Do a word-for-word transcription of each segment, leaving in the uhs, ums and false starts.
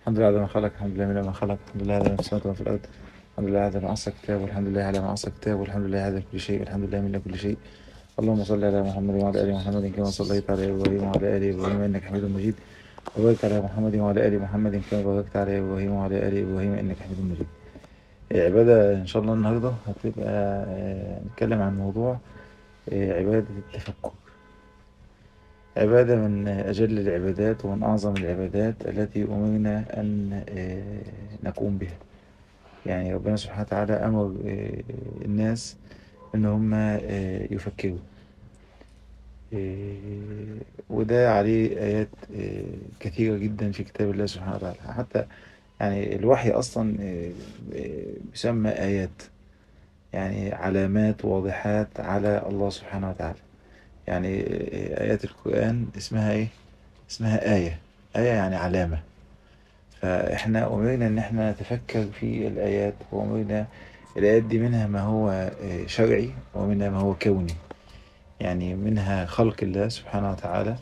الحمد لله على ما خلق، الحمد لله من ما خلق، الحمد لله على ما في السماوات وما في الأرض، الحمد لله على ما أحصى كتاب، والحمد لله على ما أحصى كتاب، والحمد لله على كل شيء، والحمد لله من كل شيء. اللهم صل على محمد وعلى آل محمد كما صليت على إبراهيم وعلى آل إبراهيم إنك حميد مجيد، وبارك على محمد وعلى آل محمد كما باركت على إبراهيم وعلى آل إبراهيم إنك حميد مجيد. آه، عبادة إن شاء الله النهاردة هتبقى آه، نتكلم عن موضوع آه، عبادة التفكر. عبادة من أجل العبادات ومن أعظم العبادات التي أمرنا أن آه، نقوم بها. يعني ربنا سبحانه وتعالى أمر آه، الناس إن هم آه، يفكروا. آه، وده عليه آيات آه، كثيرة جدا في كتاب الله سبحانه وتعالى. حتى يعني الوحي أصلا آه، آه، يسمى آيات، يعني علامات واضحات على الله سبحانه وتعالى. يعني آه، آيات القرآن اسمها إيه؟ اسمها آية. آية يعني علامة. فإحنا أمرنا إن إحنا نتفكر في الآيات، وأمرنا الآيات دي منها ما هو آه، شرعي ومنها ما هو كوني. يعني منها خلق الله سبحانه وتعالى،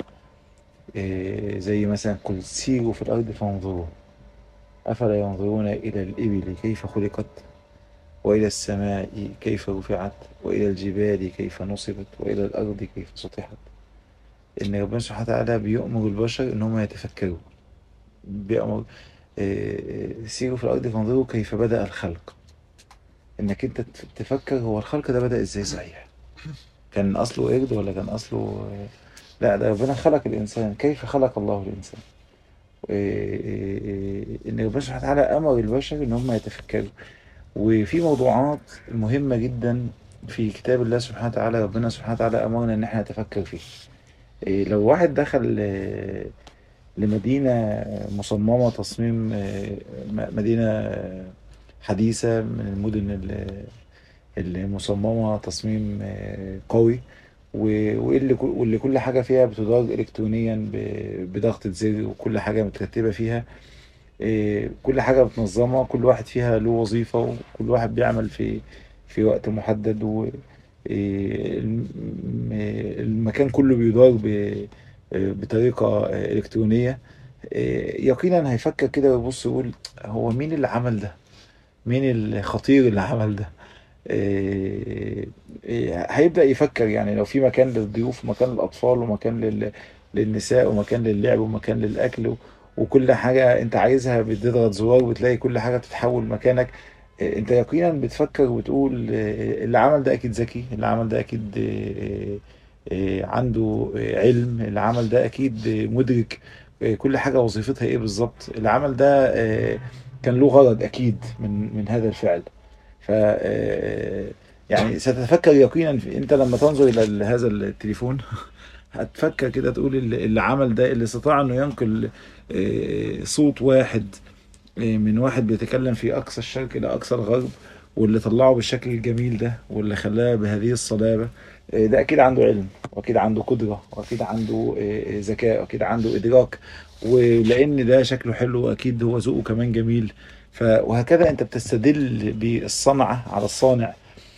آه، زي مثلا قل سيروا في الأرض فانظروا أفلا ينظرون إلى الإبل كيف خلقت، وإلى السماء كيف رفعت، وإلى الجبال كيف نصبت، وإلى الأرض كيف سطحت. إن ربنا سبحانه وتعالى بيؤمر البشر إن هم يتفكروا. بيأمر آه، آه، سيروا في الأرض فانظروا كيف بدأ الخلق. إنك أنت تفكر هو الخلق ده بدأ إزاي صحيح؟ كان أصله قرد ولا كان أصله؟ لا، ده ربنا خلق الإنسان. كيف خلق الله الإنسان؟ إيه إيه إيه، إن ربنا سبحانه وتعالى أمر البشر إن هم يتفكروا. وفي موضوعات مهمة جدا في كتاب الله سبحانه وتعالى، ربنا سبحانه وتعالى أمرنا إن احنا نتفكر فيه. إيه، لو واحد دخل آه، لمدينة مصممة تصميم آه، م- مدينة حديثة من المدن ال- المصممة تصميم آه، قوي، و- واللي كل- واللي كل حاجة فيها بتدار إلكترونيا ب- بضغطة زر، وكل حاجة مترتبة فيها. إيه، كل حاجة متنظمة، كل واحد فيها له وظيفة، وكل واحد بيعمل في في وقت محدد. و إيه، الم- المكان كله بيدار ب- بطريقة إلكترونية. إيه، يقينا هيفكر كده ويبص يقول هو مين اللي عمل ده؟ مين الخطير اللي عمل ده؟ إيه، إيه، هيبدأ يفكر. يعني لو في مكان للضيوف ومكان للأطفال ومكان لل... للنساء ومكان للعب ومكان للأكل و... وكل حاجة انت عايزها بتضغط زرار وتلاقي كل حاجة بتتحول مكانك. إيه، انت يقينا بتفكر وتقول إيه، اللي عمل ده اكيد ذكي، اللي عمل ده اكيد إيه، إيه، عنده إيه، علم، اللي عمل ده اكيد إيه، مدرك إيه، كل حاجة وظيفتها ايه بالظبط. اللي عمل ده إيه، كان له غرض اكيد من من هذا الفعل. ف آه، يعني ستتفكر يقينا في انت لما تنظر الى هذا التليفون هتفكر كده تقول اللي اللي عمل ده، اللي استطاع انه ينقل آه، صوت واحد آه، من واحد بيتكلم في اقصى الشرق الى اقصى الغرب، واللي طلعه بالشكل الجميل ده، واللي خلاه بهذه الصلابة. آه، ده اكيد عنده علم، واكيد عنده قدرة، واكيد عنده آه، ذكاء، واكيد عنده ادراك. ولان ده شكله حلو اكيد هو ذوقه كمان جميل. ف وهكذا انت بتستدل بالصنعة على الصانع.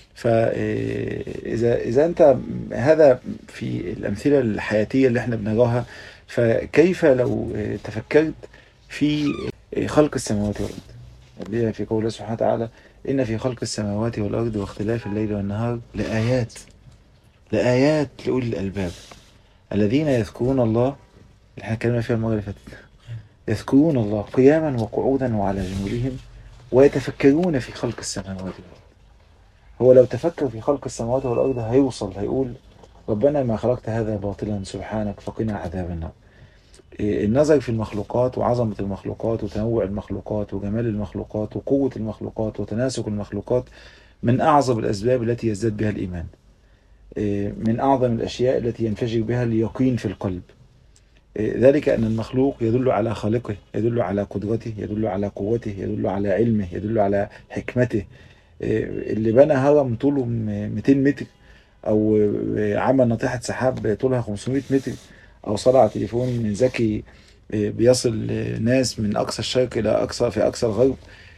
فإذا إذا أنت هذا في الأمثلة الحياتية اللي احنا بنراها، فكيف لو تفكرت في خلق السماوات والأرض؟ اللي هي في قوله سبحانه وتعالى إن في خلق السماوات والأرض واختلاف الليل والنهار لآيات لآيات لأولي الألباب الذين يذكرون الله. اللي احنا اتكلمنا فيها المرة اللي فاتت. يذكرون الله قياما وقعودا وعلى جنوبهم ويتفكرون في خلق السماوات والأرض. هو لو تفكر في خلق السماوات والأرض هيوصل هيقول ربنا ما خلقت هذا باطلا سبحانك فقنا عذاب النار. إيه، النظر في المخلوقات وعظمة المخلوقات وتنوع المخلوقات وجمال المخلوقات وقوة المخلوقات وتناسق المخلوقات من أعظم الأسباب التي يزداد بها الإيمان. إيه، من أعظم الأشياء التي ينفجر بها اليقين في القلب. إيه، ذلك أن المخلوق يدل على خالقه، يدل على قدرته، يدل على قوته، يدل على علمه، يدل على حكمته. اللي بنى هرم طوله م- مئتين متر، او عمل ناطحة سحاب طولها خمسمائة متر، او صنع تليفون ذكي بيصل ناس من اقصى الشرق الى اقصى في اقصى الغرب.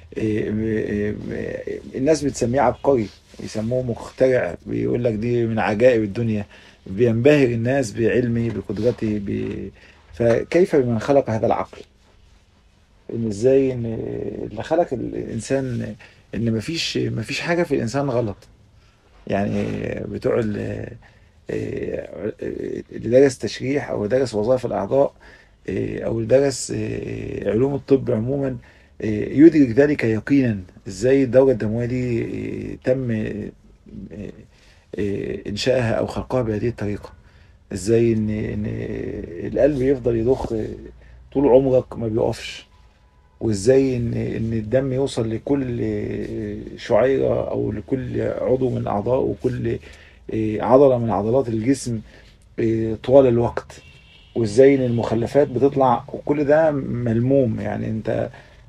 الناس بتسميه عبقري، يسموه مخترع، بيقول لك دي من عجائب الدنيا. بينبهر الناس بعلمه بقدرته ب... فكيف بمن خلق هذا العقل؟ ان ازاي ان اللي خلق الانسان ان مفيش مفيش حاجه في الانسان غلط. يعني بتوع ال- اللي درس تشريح او درس وظائف الاعضاء، او اللي درس علوم الطب عموما، يدرك ذلك يقينا. ازاي الدوره الدمويه دي تم انشائها او خلقها بهذه الطريقه. ازاي ان ان القلب يفضل يضخ طول عمرك ما بيقفش. وازاي ان ان الدم يوصل لكل شعيرة او لكل عضو من الاعضاء وكل عضلة من عضلات الجسم طوال الوقت. وازاي ان المخلفات بتطلع وكل ده ملموم. يعني انت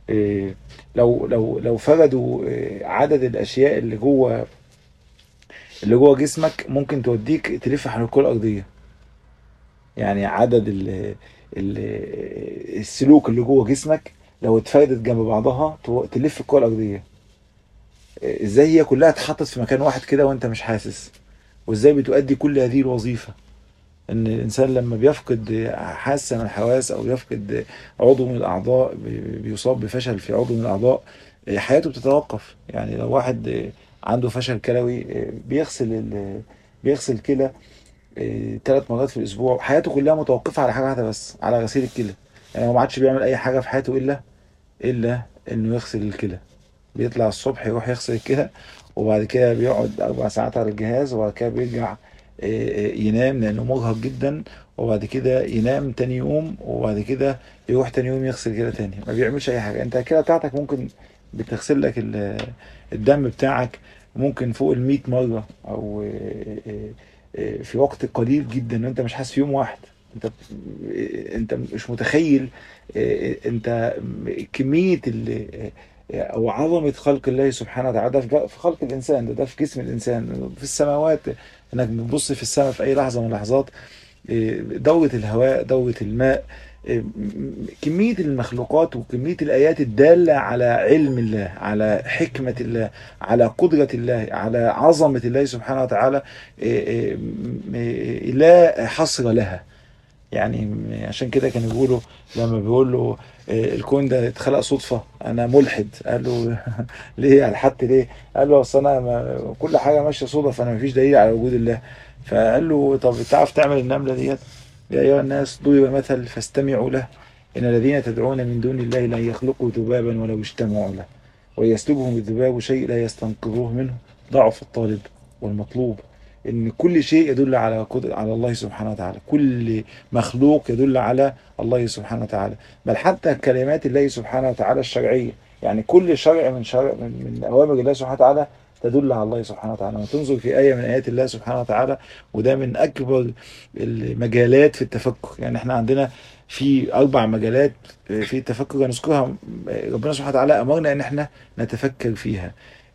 لو لو لو فردوا عدد الاشياء اللي جوه اللي جوه جسمك ممكن توديك تلف حول الكرة الارضية. يعني عدد ال ال السلوك اللي جوه جسمك لو اتفردت جنب بعضها تو- تلف الكرة الارضية. ازاي هي كلها اتحطت في مكان واحد كده وانت مش حاسس؟ وازاي بتؤدي كل هذه الوظيفة؟ ان الانسان لما بيفقد حاسة من الحواس او يفقد عضو من الاعضاء بي- بيصاب بفشل في عضو من الاعضاء، حياته بتتوقف. يعني لو واحد عنده فشل كلوي بيغسل ال- بيغسل كلى ثلاث مرات في الاسبوع، حياته كلها متوقفة على حاجة واحدة بس، على غسيل الكلى. يعني هو ما عادش بيعمل اي حاجة في حياته الا الا انه يغسل الكلى. بيطلع الصبح يروح يغسل الكلى، وبعد كده بيقعد أربع ساعات على الجهاز، وبعد كده بيرجع آه، آه، ينام لأنه مرهق جدا. وبعد كده ينام تاني يوم، وبعد كده يروح تاني يوم يغسل كلى تاني. ما بيعملش أي حاجة. أنت الكلى بتاعتك ممكن بتغسل لك ال- الدم بتاعك ممكن فوق المية مرة، أو آه، آه، آه، في وقت قليل جدا وأنت مش حاسس في يوم واحد. أنت آه، أنت مش متخيل آه، آه، أنت كمية ال او عظمه خلق الله سبحانه وتعالى. ده في في خلق الانسان، ده, ده في جسم الانسان، في السماوات. انك بتبص في السماء في اي لحظه من اللحظات، إيه، دوره الهواء، دوره الماء، إيه، م- كميه المخلوقات وكميه الايات الداله على علم الله، على حكمه الله، على قدره الله، على عظمه الله سبحانه وتعالى. إيه، إيه، م- إيه، لا حصر لها. يعني عشان كده كانوا بيقولوا لما بيقول له آه، الكون ده اتخلق صدفة، انا ملحد. قال له ليه الحدت ليه؟ قال له اصل انا ما كل حاجة ماشية صدف، انا مفيش دليل على وجود الله. فقال له طب تعرف تعمل النملة ديت؟ يا ايها الناس ضرب مثل فاستمعوا له، ان الذين تدعون من دون الله لن يخلقوا ذبابا ولو اجتمعوا له، ويسلبهم الذباب شيء لا يستنقذوه منه، ضعف الطالب والمطلوب. ان كل شيء يدل على قدر على الله سبحانه وتعالى. كل مخلوق يدل على الله سبحانه وتعالى. بل حتى كلمات الله سبحانه وتعالى الشرعية، يعني كل شرع من شرع من, من أوامر الله سبحانه وتعالى تدل على الله سبحانه وتعالى. لما تنظر في آية من آيات الله سبحانه وتعالى، وده من أكبر المجالات في التفكر. يعني احنا عندنا في أربع مجالات في التفكر هنذكرها، ربنا سبحانه وتعالى أمرنا إن احنا نتفكر فيها.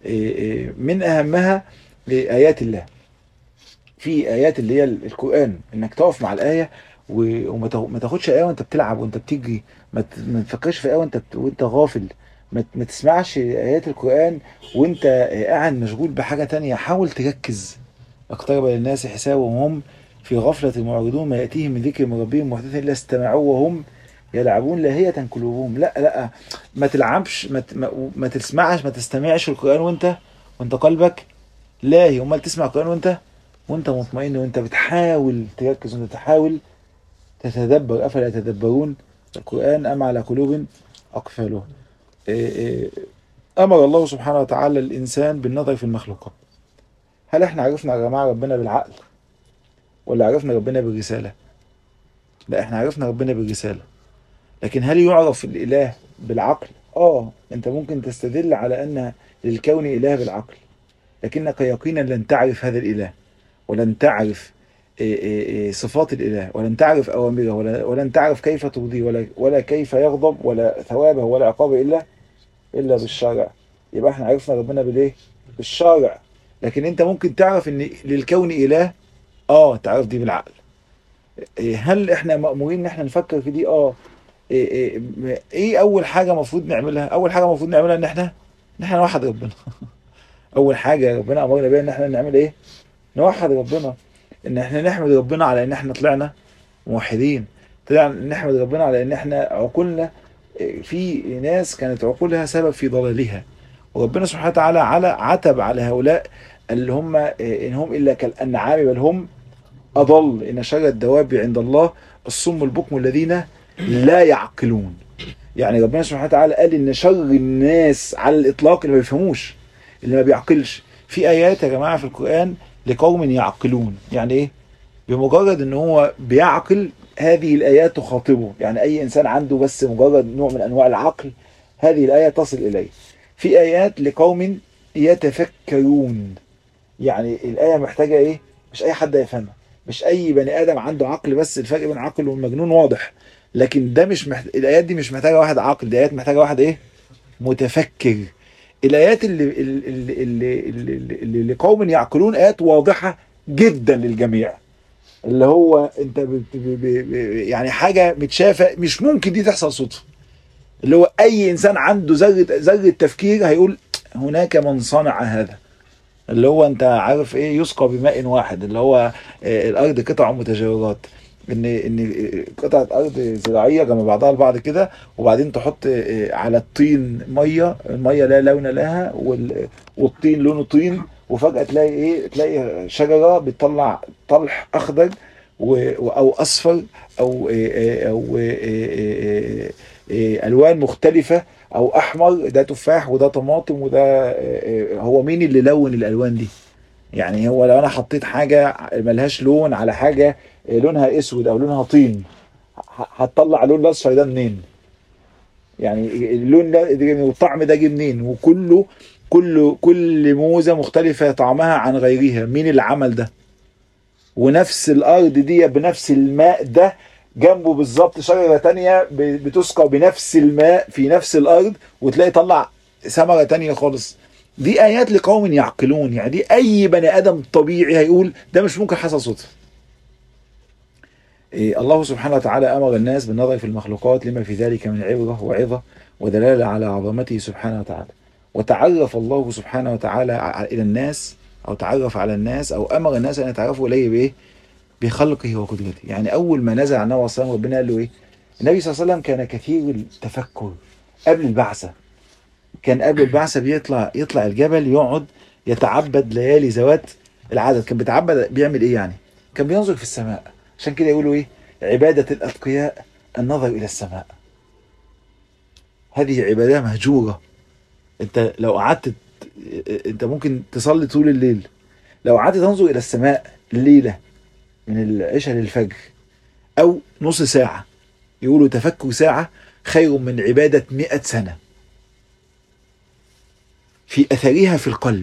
من أهمها آيات الله. في ايات اللي هي القران، انك تقف مع الايه و- وما تاخ- ما تاخدش ايه وانت بتلعب وانت بتجري. ما ت- ما تفكرش في ايه وانت بت... وانت غافل. ما ت- ما تسمعش ايات القران وانت قاعد مشغول بحاجه تانية. حاول تركز. اقترب للناس حسابهم وهم في غفلة معرضون، ما يأتيهم من ذكر من ربهم محدث إلا استمعوه وهم يلعبون لاهية قلوبهم. لا لا، ما تلعبش، ما, ت- ما, ما تسمعش، ما تستمعش القرآن وانت وانت قلبك لاهي. امال تسمع القرآن وانت وانت مطمئن، وانت بتحاول تركز، وانت تحاول تتدبر. افلا يتدبرون القرآن ام على قلوب اقفالها. إيه إيه، امر الله سبحانه وتعالى الانسان بالنظر في المخلوقات. هل احنا عرفنا يا جماعة ربنا بالعقل ولا عرفنا ربنا بالرسالة؟ لا، احنا عرفنا ربنا بالرسالة. لكن هل يعرف الإله بالعقل؟ اه، انت ممكن تستدل على ان للكون إله بالعقل، لكنك يقينا لن تعرف هذا الإله، ولن تعرف إيه إيه إيه صفات الإله، ولن تعرف أوامره، ولا ولن تعرف كيف ترضيه، ولا ولا كيف يغضب، ولا ثوابه ولا عقابه إلا إلا بالشرع. يبقى احنا عرفنا ربنا بالإيه؟ بالشرع. لكن انت ممكن تعرف ان للكون إله، اه تعرف دي بالعقل. إيه، هل احنا مأمورين ان احنا نفكر في دي؟ اه. ايه, إيه, ايه اول حاجه المفروض نعملها؟ اول حاجه المفروض نعملها ان احنا ان احنا نوحد ربنا. اول حاجه ربنا امرنا بيها ان احنا نعمل ايه؟ نوحد ربنا. ان احنا نحمد ربنا على ان احنا طلعنا موحدين. طلعنا نحمد ربنا على ان احنا عقولنا في ناس كانت عقولها سبب في ضلالها، وربنا سبحانه وتعالى على عتب على هؤلاء اللي هم إن هم إلا كالأنعام بل هم أضل، إن شر الدواب عند الله الصم البكم الذين لا يعقلون. يعني ربنا سبحانه وتعالى قال إن شر الناس على الإطلاق اللي ما بيفهموش، اللي ما بيعقلش. في آيات يا جماعة في القرآن لقوم يعقلون. يعني إيه؟ بمجرد إن هو بيعقل هذه الآيات تخاطبه، يعني أي إنسان عنده بس مجرد نوع من أنواع العقل هذه الآية تصل إليه. في آيات لقوم يتفكرون، يعني الآية محتاجة إيه؟ مش أي حد يفهمها، مش أي بني آدم عنده عقل، بس الفرق بين عقل والمجنون واضح. لكن ده مش محت... الآيات دي مش محتاجة واحد عاقل، دي آيات محتاجة واحد إيه؟ متفكر. الآيات اللي اللي اللي, اللي, اللي لقوم يعقلون آيات واضحة جدا للجميع، اللي هو أنت ب... ب... ب... يعني حاجة متشافة، مش ممكن دي تحصل صدفة. اللي هو أي إنسان عنده ذرة ذرة تفكير هيقول هناك من صنع هذا. اللي هو انت عارف ايه يسقى بماء واحد، اللي هو الارض قطع متجاورات، ان ان قطعه ارض زراعيه جنب بعضها البعض كده، وبعدين تحط على الطين ميه، الميه لا لون لها والطين لونه طين، وفجاه تلاقي ايه، تلاقي شجره بتطلع طلح اخضر او اصفر او او الوان مختلفه، او احمر، ده تفاح وده طماطم وده. هو مين اللي لون الالوان دي؟ يعني هو لو انا حطيت حاجه ملهاش لون على حاجه لونها اسود او لونها طين، هتطلع اللون الاصفر ده منين؟ يعني اللون ده والطعم ده جه منين؟ وكله كله كل موزه مختلفه طعمها عن غيرها، مين اللي عمل ده؟ ونفس الارض دي بنفس الماء ده جنبه بالظبط شجره تانية بتسقى بنفس الماء في نفس الارض، وتلاقي طلع ثمره تانية خالص. دي ايات لقوم يعقلون. يعني دي اي بني ادم طبيعي هيقول ده مش ممكن حصل صدفه. إيه، الله سبحانه وتعالى امر الناس بالنظر في المخلوقات لما في ذلك من عبره وعظه ودلاله على عظمته سبحانه وتعالى. وتعرف الله سبحانه وتعالى الى الناس، او تعرف على الناس، او امر الناس ان يتعرفوا اليه بايه؟ بخلقه وقدرته. يعني اول ما نزل عن النبي صلى الله عليه وسلم ربنا قال له ايه؟ النبي صلى الله عليه وسلم كان كثير التفكر قبل البعثه. كان قبل البعثه بيطلع يطلع الجبل يقعد يتعبد ليالي ذوات العدد. كان بيتعبد بيعمل ايه يعني؟ كان بينظر في السماء. عشان كده يقولوا ايه؟ عباده الاتقياء النظر الى السماء. هذه عباده مهجوره. انت لو قعدت، انت ممكن تصلي طول الليل، لو قعدت تنظر الى السماء الليله من العشاء للفجر او نص ساعه، يقولوا تفكر ساعه خير من عباده مئة سنه في اثرها في القلب.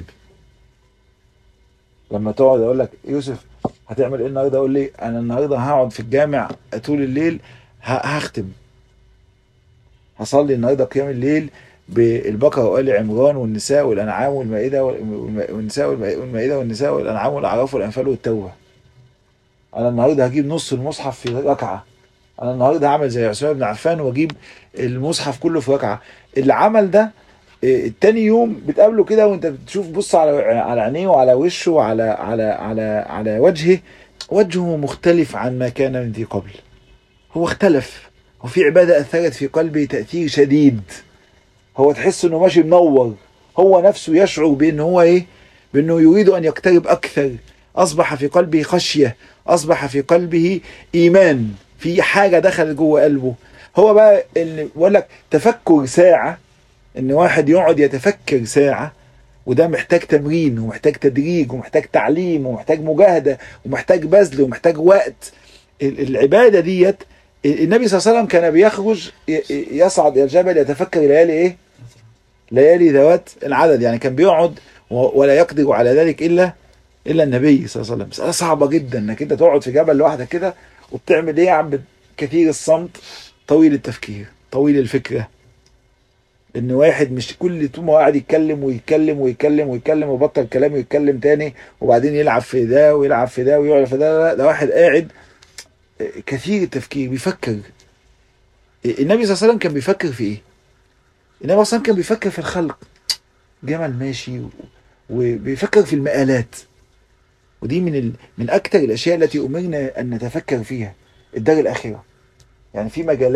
لما تقعد اقول لك يوسف هتعمل ايه النهارده؟ اقول لي انا النهارده هقعد في الجامع طول الليل، هختم، هصلي النهارده قيام الليل بالبقره وآل عمران والنساء والانعام والمائده والنساء والمائده والنساء والانعام والاعراف والانفال والتوبه. انا النهارده هجيب نص المصحف في ركعه. انا النهارده هعمل زي عثمان بن عفان واجيب المصحف كله في ركعه. العمل ده التاني يوم بتقابله كده وانت بتشوف، بص على على عينيه وعلى وشه وعلى على على على وجهه، وجهه مختلف عن ما كان من ذي قبل. هو اختلف، وفي عبادة أثرت في قلبه تأثير شديد. هو تحس انه ماشي منور، هو نفسه يشعر بانه هو ايه؟ بانه يريد ان يقترب اكثر. اصبح في قلبه خشية، اصبح في قلبه ايمان، في حاجة دخلت جوه قلبه. هو بقى اللي بقول لك تفكر ساعة، ان واحد يقعد يتفكر ساعة، وده محتاج تمرين ومحتاج تدريج ومحتاج تعليم ومحتاج مجاهدة ومحتاج بذل ومحتاج وقت. العبادة ديت النبي صلى الله عليه وسلم كان بيخرج يصعد الى الجبل يتفكر ليالي ايه؟ ليالي ذوات العدد. يعني كان بيقعد ولا يقدر على ذلك الا الا النبي صلى الله عليه وسلم. مسألة صعبة جدا انك انت تقعد في جبل لوحدك كده وبتعمل ايه يا عم؟ كثير الصمت، طويل التفكير، طويل الفكرة. ان واحد مش كل طول ما قاعد يتكلم ويتكلم ويتكلم ويتكلم وبطل كلام ويتكلم تاني وبعدين يلعب في ده ويلعب في ده ويلعب في ده. لا، ده واحد قاعد كثير التفكير بيفكر. النبي صلى الله عليه وسلم كان بيفكر في ايه؟ النبي صلى الله عليه وسلم كان بيفكر في الخلق، جمل ماشي، وبيفكر في المآلات. ودي من ال... من اكثر الاشياء التي امرنا ان نتفكر فيها، الدار الاخره. يعني في مجالات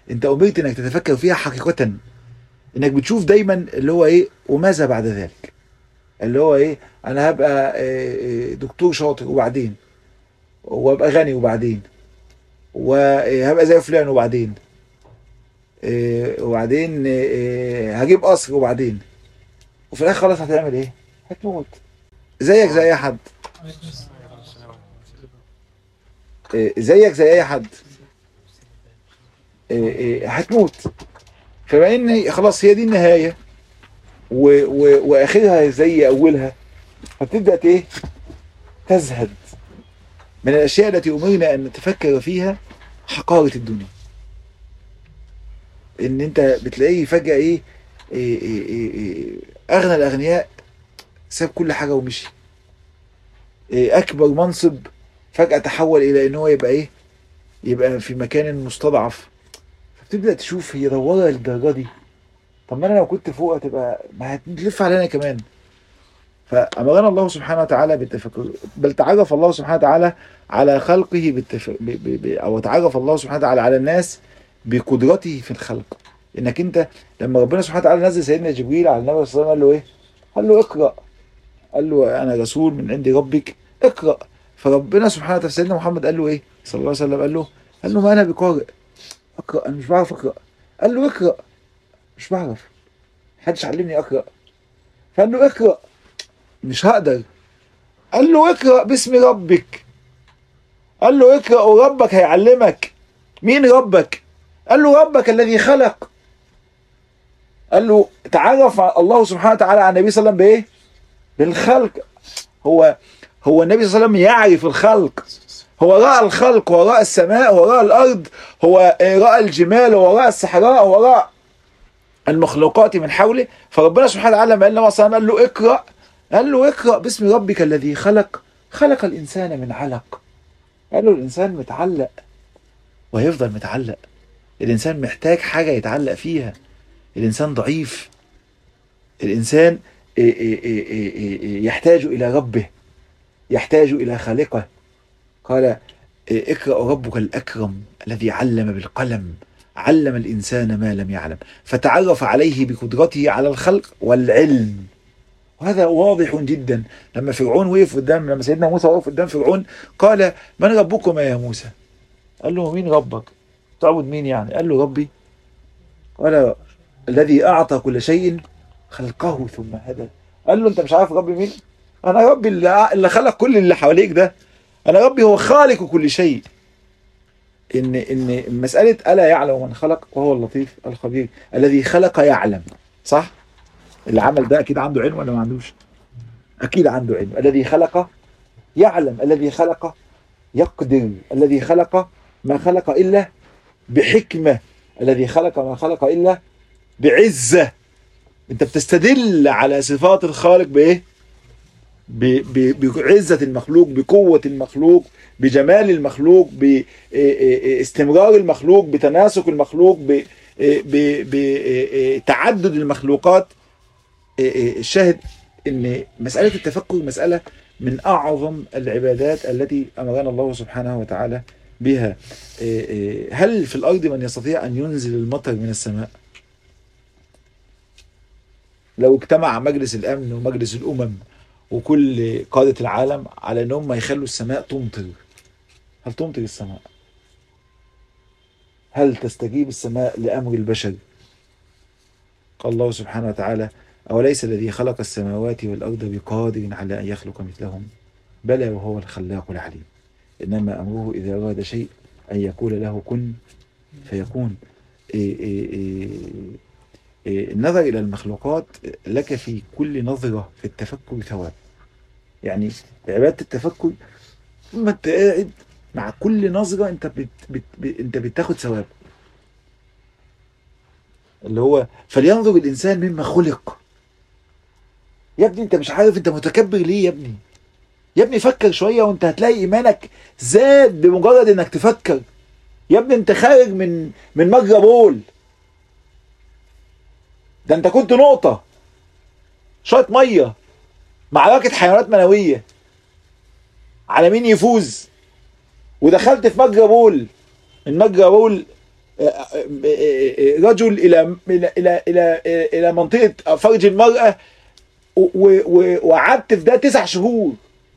انت امرت انك تتفكر فيها حقيقة، انك بتشوف دايما اللي هو ايه وماذا بعد ذلك، اللي هو ايه انا هبقى دكتور شاطر وبعدين، وابقى غني وبعدين، وهبقى زي فلان وبعدين، وبعدين هجيب قصر وبعدين، وفي الاخر خلاص هتعمل ايه؟ هتموت زيك زي اي حد، زيك زي اي حد هتموت. فبما ان خلاص هي دي النهايه و... و... واخرها زي اولها، فتبدا ايه؟ تزهد من الاشياء التي امرنا ان نتفكر فيها حقاره الدنيا. ان انت بتلاقيه فجاه ايه, إيه, إيه, إيه, إيه اغنى الاغنياء ساب كل حاجه ومشي، إيه اكبر منصب فجاه تحول الى ان هو يبقى ايه؟ يبقى في مكان مستضعف. فتبدا تشوف هي دوره للدرجه دي، طب ما انا لو كنت فوق هتبقى ما هتلف علينا كمان. فأمرنا الله سبحانه وتعالى بالتفكر، بل تعرف الله سبحانه وتعالى على خلقه بالتف... ب... ب... ب... أو تعرف الله سبحانه وتعالى على الناس بقدرته في الخلق. إنك أنت لما ربنا سبحانه وتعالى نزل سيدنا جبريل على النبي صلى الله عليه وسلم قال له إيه؟ قال له اقرأ، قال له أنا رسول من عند ربك اقرأ. فربنا سبحانه وتعالى سيدنا محمد قال له إيه؟ صلى الله عليه وسلم قال له قال له ما أنا بقارئ، اقرأ أنا مش بعرف أقرأ. قال له اقرأ، مش بعرف، محدش علمني أقرأ. فقال له اقرأ، مش هقدر. قال له اقرأ باسم ربك، قال له اقرأ وربك هيعلمك. مين ربك؟ قال له ربك الذي خلق. قال له تعرف الله سبحانه وتعالى على النبي صلى الله عليه وسلم بايه؟ بالخلق. هو هو النبي صلى الله عليه وسلم يعرف الخلق، هو رأى الخلق، هو رأى السماء، هو رأى الأرض، هو رأى الجمال، هو رأى الصحراء، هو رأى المخلوقات من حوله. فربنا سبحانه وتعالى لما قال له صلى الله عليه وسلم قال له اقرأ، قال له اقرأ باسم ربك الذي خلق، خلق الإنسان من علق. قال له الإنسان متعلق وهيفضل متعلق، الإنسان محتاج حاجة يتعلق فيها، الإنسان ضعيف، الإنسان يحتاج إلى ربه، يحتاج إلى خالقه. قال اقرأ ربك الأكرم الذي علم بالقلم، علم الإنسان ما لم يعلم، فتعرف عليه بقدرته على الخلق والعلم. وهذا واضح جدا. لما فرعون وقف قدام، لما سيدنا موسى وقف قدام فرعون قال من ربكما يا موسى؟ قال له مين ربك؟ تعبد مين يعني؟ قال له ربي. قال الذي أعطى كل شيء خلقه ثم هدى. قال له أنت مش عارف ربي مين؟ أنا ربي اللي خلق كل اللي حواليك ده، أنا ربي هو خالق كل شيء. إن إن مسألة ألا يعلم من خلق وهو اللطيف الخبير، الذي خلق يعلم، صح؟ اللي عمل ده أكيد عنده علم ولا ما عندوش؟ أكيد عنده علم. الذي خلق يعلم، الذي خلق يقدر، الذي خلق ما خلق إلا بحكمة، الذي خلق ما خلق إلا بعزة. أنت بتستدل على صفات الخالق بإيه؟ بعزة المخلوق، بقوة المخلوق، بجمال المخلوق، باستمرار المخلوق، بتناسق المخلوق، بتعدد المخلوقات. الشاهد ان مسألة التفكر مسألة من اعظم العبادات التي امرنا الله سبحانه وتعالى بها. هل في الارض من يستطيع ان ينزل المطر من السماء؟ لو اجتمع مجلس الامن ومجلس الامم وكل قادة العالم على ان هم يخلوا السماء تمطر، هل تمطر السماء؟ هل تستجيب السماء لامر البشر؟ قال الله سبحانه وتعالى أوليس الذي خلق السماوات والأرض بقادر على أن يخلق مثلهم بلى وهو الخلاق العليم إنما أمره إذا أراد شيء أن يقول له كن فيكون. إيه إيه إيه إيه النظر إلى المخلوقات لك في كل نظرة في التفكر ثواب. يعني عبادة التفكر ثم أنت قاعد مع كل نظرة أنت بت بت بت أنت بتاخد ثواب، اللي هو فلينظر الإنسان مما خلق. يا ابني انت مش عارف انت متكبر ليه يا ابني؟ يا ابني فكر شوية وانت هتلاقي ايمانك زاد بمجرد انك تفكر. يا ابني انت خارج من من مجرى بول، ده انت كنت نقطة شوية مية، معركة حيوانات منوية على مين يفوز، ودخلت في مجرى بول، من مجرى بول رجل الى الى الى الى, إلى منطقه فرج المراه وقعدت في ده تسع شهور.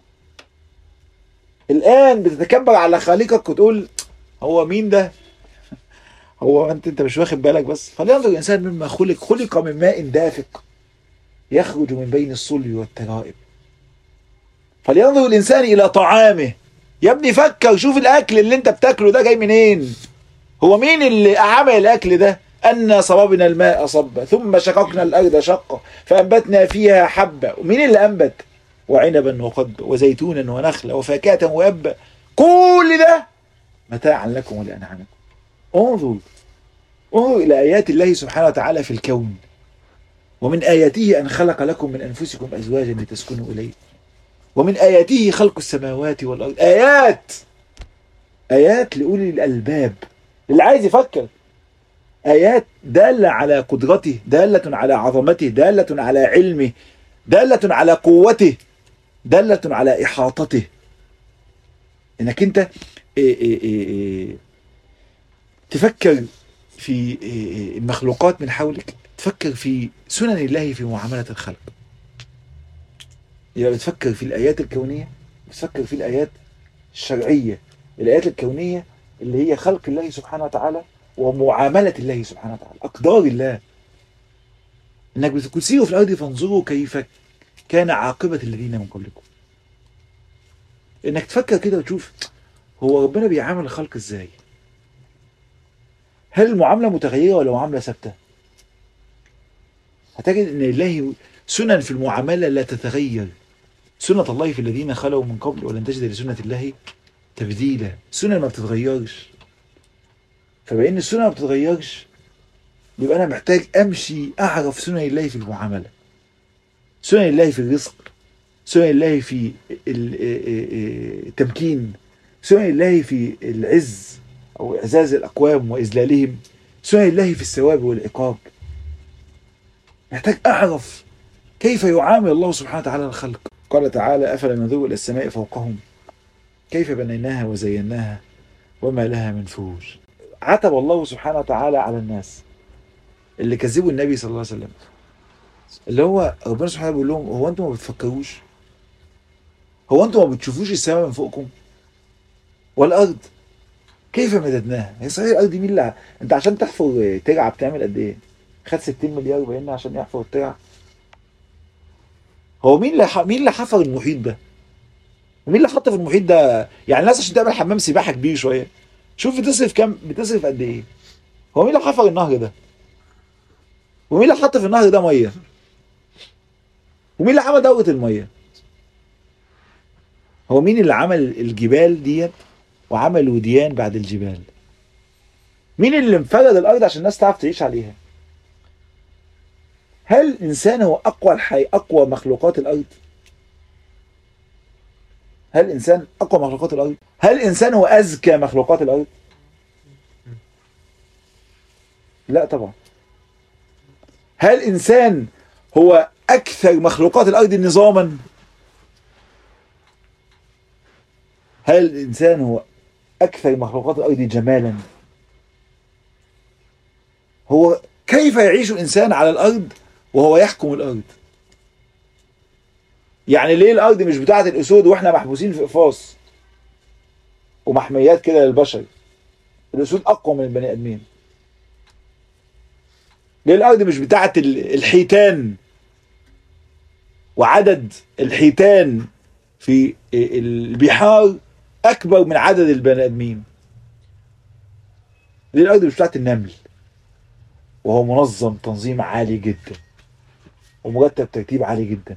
الان بتتكبر على خالقك وتقول هو مين ده؟ هو انت انت مش واخد بالك بس. فلينظر الانسان مما خلق، خلق من ماء دافق يخرج من بين الصلب والترائب. فلينظر الانسان الى طعامه. يا ابني فكر، شوف الاكل اللي انت بتاكله ده جاي منين؟ هو مين اللي عمل الاكل ده؟ أنا صببنا الماء صبا ثم شققنا الارض شقا فانبتنا فيها حبا. ومين اللي انبت؟ وعنبا وقضبا وزيتونا ونخلا وفاكهة وابا. كل ده متاعا لكم ولانعامكم. انظر انظر الى ايات الله سبحانه وتعالى في الكون. ومن اياته ان خلق لكم من انفسكم ازواجا لتسكنوا اليه. ومن اياته خلق السماوات والارض. ايات ايات لاولي الالباب، اللي عايز يفكر. ايات داله على قدرته، داله على عظمته، داله على علمه، داله على قوته، داله على احاطته. انك انت إيه إيه إيه تفكر في المخلوقات من حولك، تفكر في سنن الله في معامله الخلق. يبقى بتفكر في الآيات الكونية، بتفكر في الآيات الشرعية. الآيات الكونية اللي هي خلق الله سبحانه وتعالى ومعاملة الله سبحانه وتعالى، أقدار الله. إنك بتسيروا في الأرض فانظروا كيف كان عاقبة الذين من قبلكم. إنك تفكر كده وتشوف هو ربنا بيعامل الخلق إزاي؟ هل المعاملة متغيرة ولا معاملة ثابتة؟ هتجد إن الله سنن في المعاملة لا تتغير. سنة الله في الذين خلوا من قبل ولن تجد لسنة الله تبديلا. سنن ما بتتغيرش. فبإن السنن ما بتتغيرش يبقى أنا محتاج أمشي أعرف سنن الله في المعاملة، سنن الله في الرزق، سنن الله في التمكين، سنن الله في العز أو إعزاز الأقوام وإذلالهم، سنن الله في الثواب والعقاب. محتاج أعرف كيف يعامل الله سبحانه وتعالى الخلق. قال تعالى أفلم ينظروا إلى السماء فوقهم كيف بنيناها وزيناها وما لها من فروج. عتب الله سبحانه وتعالى على الناس اللي كذبوا النبي صلى الله عليه وسلم، اللي هو ربنا سبحانه بيقول لهم هو انتم ما بتفكروش؟ هو انتم ما بتشوفوش السماء من فوقكم والارض كيف مددناها؟ هي صحيح الارض دي مين اللي انت عشان تحفر ترعه بتعمل قد ايه؟ خد ستين مليار بقينا عشان يحفر الترعه. هو مين اللي ح... مين اللي حفر المحيط ده؟ ومين اللي حط في المحيط ده؟ يعني الناس عشان تعمل حمام سباحه كبير شويه شوف بتصرف كام، بتصرف قد ايه؟ هو مين اللي حفر النهر ده؟ ومين اللي حط في النهر ده ميه؟ ومين اللي عمل دوره الميه؟ هو مين اللي عمل الجبال ديت وعمل وديان بعد الجبال؟ مين اللي انفرد الارض عشان الناس تعرف تعيش عليها؟ هل الانسان هو اقوى الحي اقوى مخلوقات الارض؟ هل الانسان اقوى مخلوقات الارض؟ هل الانسان هو اذكى مخلوقات الارض؟ لا طبعا. هل الانسان هو اكثر مخلوقات الارض نظاما؟ هل الانسان هو اكثر مخلوقات الارض جمالا؟ هو كيف يعيش الانسان على الارض وهو يحكم الارض؟ يعني ليه الارض مش بتاعه الاسود واحنا محبوسين في قفاص ومحميات كده للبشر؟ الاسود اقوى من البني ادمين. ليه الارض مش بتاعه الحيتان وعدد الحيتان في البحار اكبر من عدد البني ادمين؟ ليه الارض مش بتاعه النمل وهو منظم تنظيم عالي جدا ومرتب ترتيب عالي جدا؟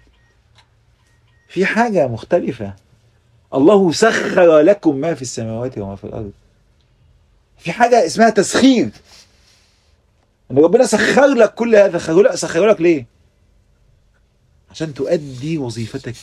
في حاجة مختلفة. الله سخر لكم ما في السماوات وما في الأرض. في حاجة اسمها تسخير، ان ربنا سخر لك كل هذا. سخر لك سخر لك ليه؟ عشان تؤدي وظيفتك.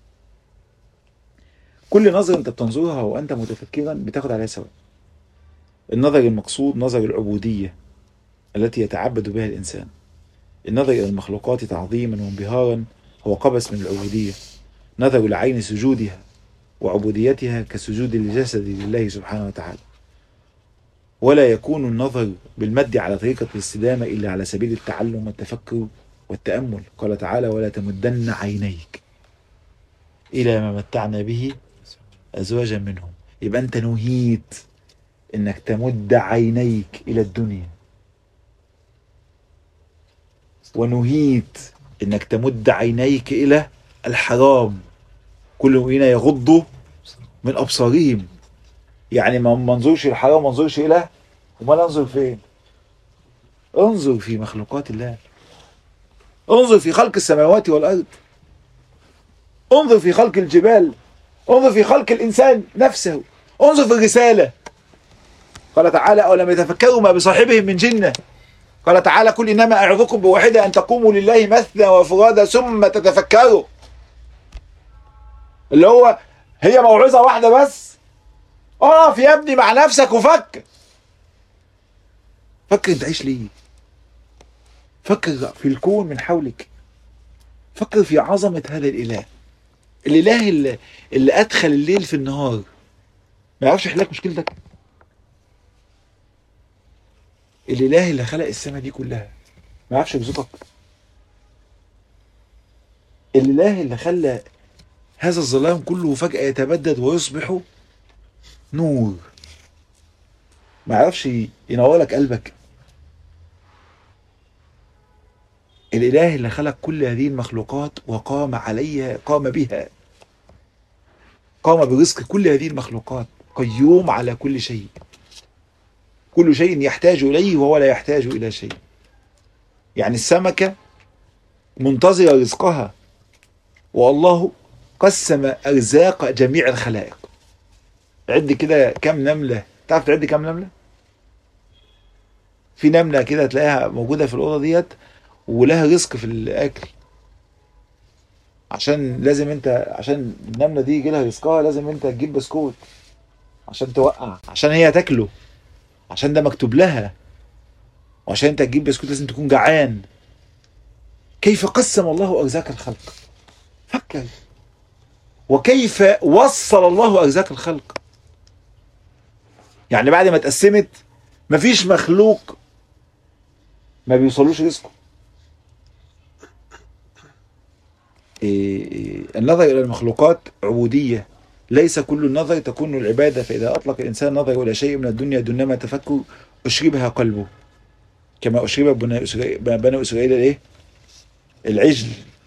كل نظرة انت بتنظرها وانت متفكرا بتاخد عليها ثواب. النظر المقصود نظر العبودية التي يتعبد بها الإنسان. النظر إلى المخلوقات تعظيما وانبهارا هو قبس من العبودية. نظر العين سجودها وعبوديتها كسجود الجسد لله سبحانه وتعالى. ولا يكون النظر بالمد على طريقة الاستدامة إلا على سبيل التعلم والتفكر والتأمل. قال تعالى: ولا تمدن عينيك إلى ما متعنا به أزواجا منهم. يبقى أنت نهيت إنك تمد عينيك إلى الدنيا، ونهيت إنك تمد عينيك إلى الحرام. كل الذين يغضوا من أبصارهم، يعني ما منظورش الحرام، ما منظورش إلى، وما انظر فين؟ انظر في مخلوقات الله، انظر في خلق السماوات والأرض، انظر في خلق الجبال، انظر في خلق الإنسان نفسه، انظر في الرسالة. قال تعالى: أولم يتفكروا ما بصاحبهم من جنة. قال تعالى: قل إنما أعظكم بواحدة أن تقوموا لله مثنى وفرادى ثم تتفكروا. اللي هو هي موعظة واحدة بس، اقف يا ابني مع نفسك وفكر. فكر انت عايش ليه، فكر في الكون من حولك، فكر في عظمة هذا الإله، الإله اللي, اللي أدخل الليل في النهار، ما يعرفش يحلك مشكلتك. الإله اللي خلق السماء دي كلها ما يعرفش يرزقك. الإله اللي خلى هذا الظلام كله فجأة يتبدد ويصبح نور، ما يعرفش ينور لك قلبك. الإله اللي خلق كل هذه المخلوقات وقام عليها، قام بها، قام برزق كل هذه المخلوقات، قيوم على كل شيء، كل شيء يحتاج إليه وهو لا يحتاج إلى شيء. يعني السمكة منتظرة رزقها، والله قسم أرزاق جميع الخلائق. عد كده كم نملة، تعرف تعد كم نملة؟ في نملة كده تلاقيها موجودة في الأوضة ديت ولها رزق في الأكل، عشان لازم انت، عشان النملة دي يجي لها رزقها لازم انت تجيب بسكوت عشان توقع، عشان هي تاكله، عشان ده مكتوب لها، وعشان انت تجيب بسكوت لازم تكون جعان. كيف قسم الله أرزاق الخلق؟ فكر. وكيف وصل الله أرزاق الخلق؟ يعني بعد ما اتقسمت مفيش مخلوق ما بيوصلوش رزقه. إيه إيه النظر إلى المخلوقات عبودية، ليس كل النظر تكون العبادة. فإذا أطلق الإنسان نظره إلى شيء من الدنيا دونما تفكر أشربها قلبه، كما أشرب بني إسرائيل الإيه؟ العجل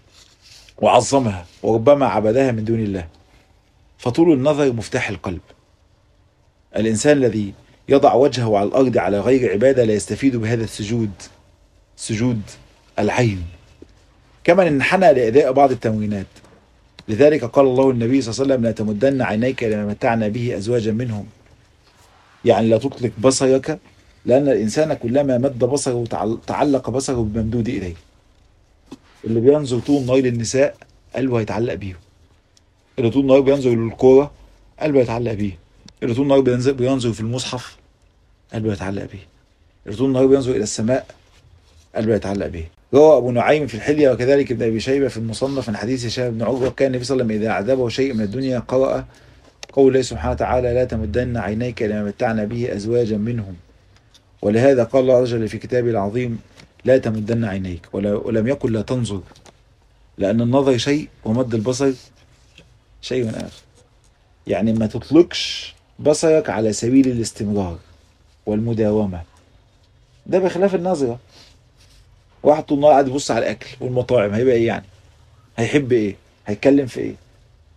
وعظمها وربما عبدها من دون الله. فطول النظر مفتاح القلب. الإنسان الذي يضع وجهه على الأرض على غير عبادة لا يستفيد بهذا السجود، سجود العين. كما انحنى لأداء بعض التمرينات. لذلك قال الله النبي صلى الله عليه وسلم: لا تمدن عينيك إلى ما متعنا به أزواجا منهم. يعني لا تطلق بصرك، لأن الإنسان كلما مد بصره تعلق بصره بممدود إليه. اللي بينظر طول النهار للنساء قلبه هيتعلق بيهم، اللي طول النهار بينظر للكورة قلبه هيتعلق بيه، اللي طول النهار بينظر, بينظر في المصحف قلبه هيتعلق بيه، اللي طول النهار بينظر إلى السماء قلبه يتعلق به. روى أبو نعيم في الحلية وكذلك ابن أبي شيبة في المصنف من حديث هشام بن عروة: كان النبي صلى الله عليه وسلم إذا أعجبه شيء من الدنيا قرأ قول الله سبحانه وتعالى: لا تمدن عينيك إلى ما متعنا به أزواجا منهم. ولهذا قال الله عز وجل في كتابه العظيم: لا تمدن عينيك، ولم يقل لا تنظر، لأن النظر شيء ومد البصر شيء آخر. يعني ما تطلقش بصرك على سبيل الاستمرار والمداومة، ده بخلاف النظرة. واحد طول النهار قاعد يبص على الاكل والمطاعم، هيبقى ايه يعني؟ هيحب ايه؟ هيتكلم في ايه؟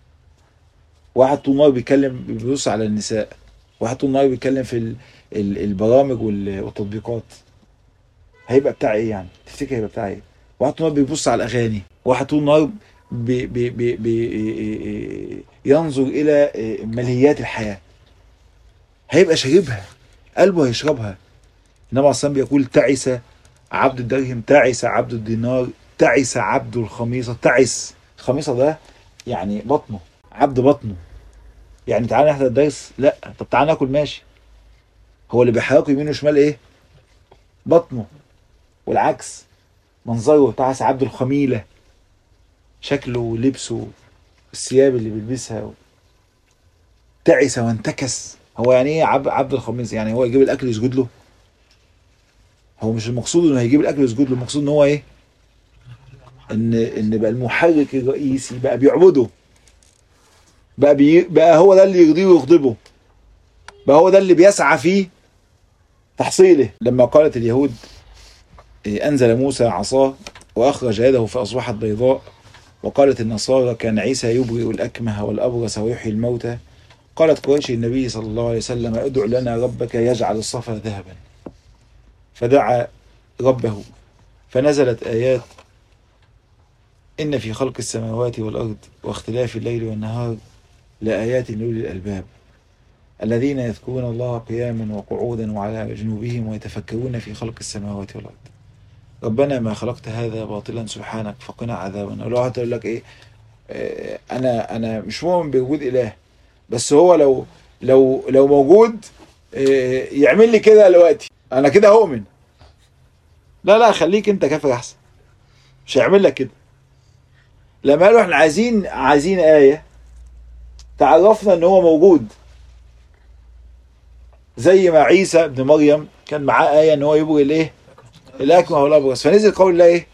واحد طول النهار بيتكلم بيبص على النساء، واحد طول النهار بيتكلم في ال- ال- البرامج وال- والتطبيقات، هيبقى بتاع ايه يعني؟ تفتكر هيبقى بتاع ايه؟ واحد طول النهار بيبص على الاغاني، واحد طول النهار بي بي بي بي ينظر الى ملهيات الحياة، هيبقى شاربها، قلبه هيشربها. انما اصلا بيقول: تعس عبد الدرهم، تعس عبد الدينار، تعس عبد الخميصة. تعس الخميصة ده يعني بطنه، عبد بطنه. يعني تعالى نحضر الدرس، لا طب تعالى ناكل، ماشي. هو اللي بيحركه يمين وشمال ايه؟ بطنه. والعكس، منظره. تعس عبد الخميلة، شكله ولبسه، الثياب اللي بيلبسها. تعس وانتكس هو يعني ايه عبد عبد الخميس؟ يعني هو يجيب الاكل يسجد له؟ هو مش المقصود انه هيجيب الاكل يسجد له، المقصود ان هو ايه، ان ان بقى المحرك الرئيسي بقى بيعبده، بقى بي بقى هو ده اللي يرضيه ويغضبه، بقى هو ده اللي بيسعى فيه تحصيله. لما قالت اليهود إيه، انزل موسى عصاه واخرج يده فاصبحت بيضاء، وقالت النصارى كان عيسى يبرئ الاكمه والابرص ويحيي الموتى، قالت قريش النبي صلى الله عليه وسلم ادع لنا ربك يجعل الصفا ذهبا، فدعا ربه فنزلت آيات إن في خلق السماوات والأرض واختلاف الليل والنهار لآيات لأولي الألباب الذين يذكرون الله قياما وقعودا وعلى جنوبهم ويتفكرون في خلق السماوات والأرض ربنا ما خلقت هذا باطلا سبحانك فقنا عذاب النار. لو هتقول لك إيه، آه، أنا أنا مش مؤمن بوجود إله، بس هو لو لو لو موجود آه، يعمل لي كده دلوقتي أنا كده هؤمن. لا لا، خليك أنت كافر أحسن، مش هيعمل لك كده. لما قالوا احنا عايزين عايزين آية تعرفنا ان هو موجود، زي ما عيسى ابن مريم كان معاه آية ان هو يبرئ الايه، الاكمه والابرص، فنزل قول الله ايه،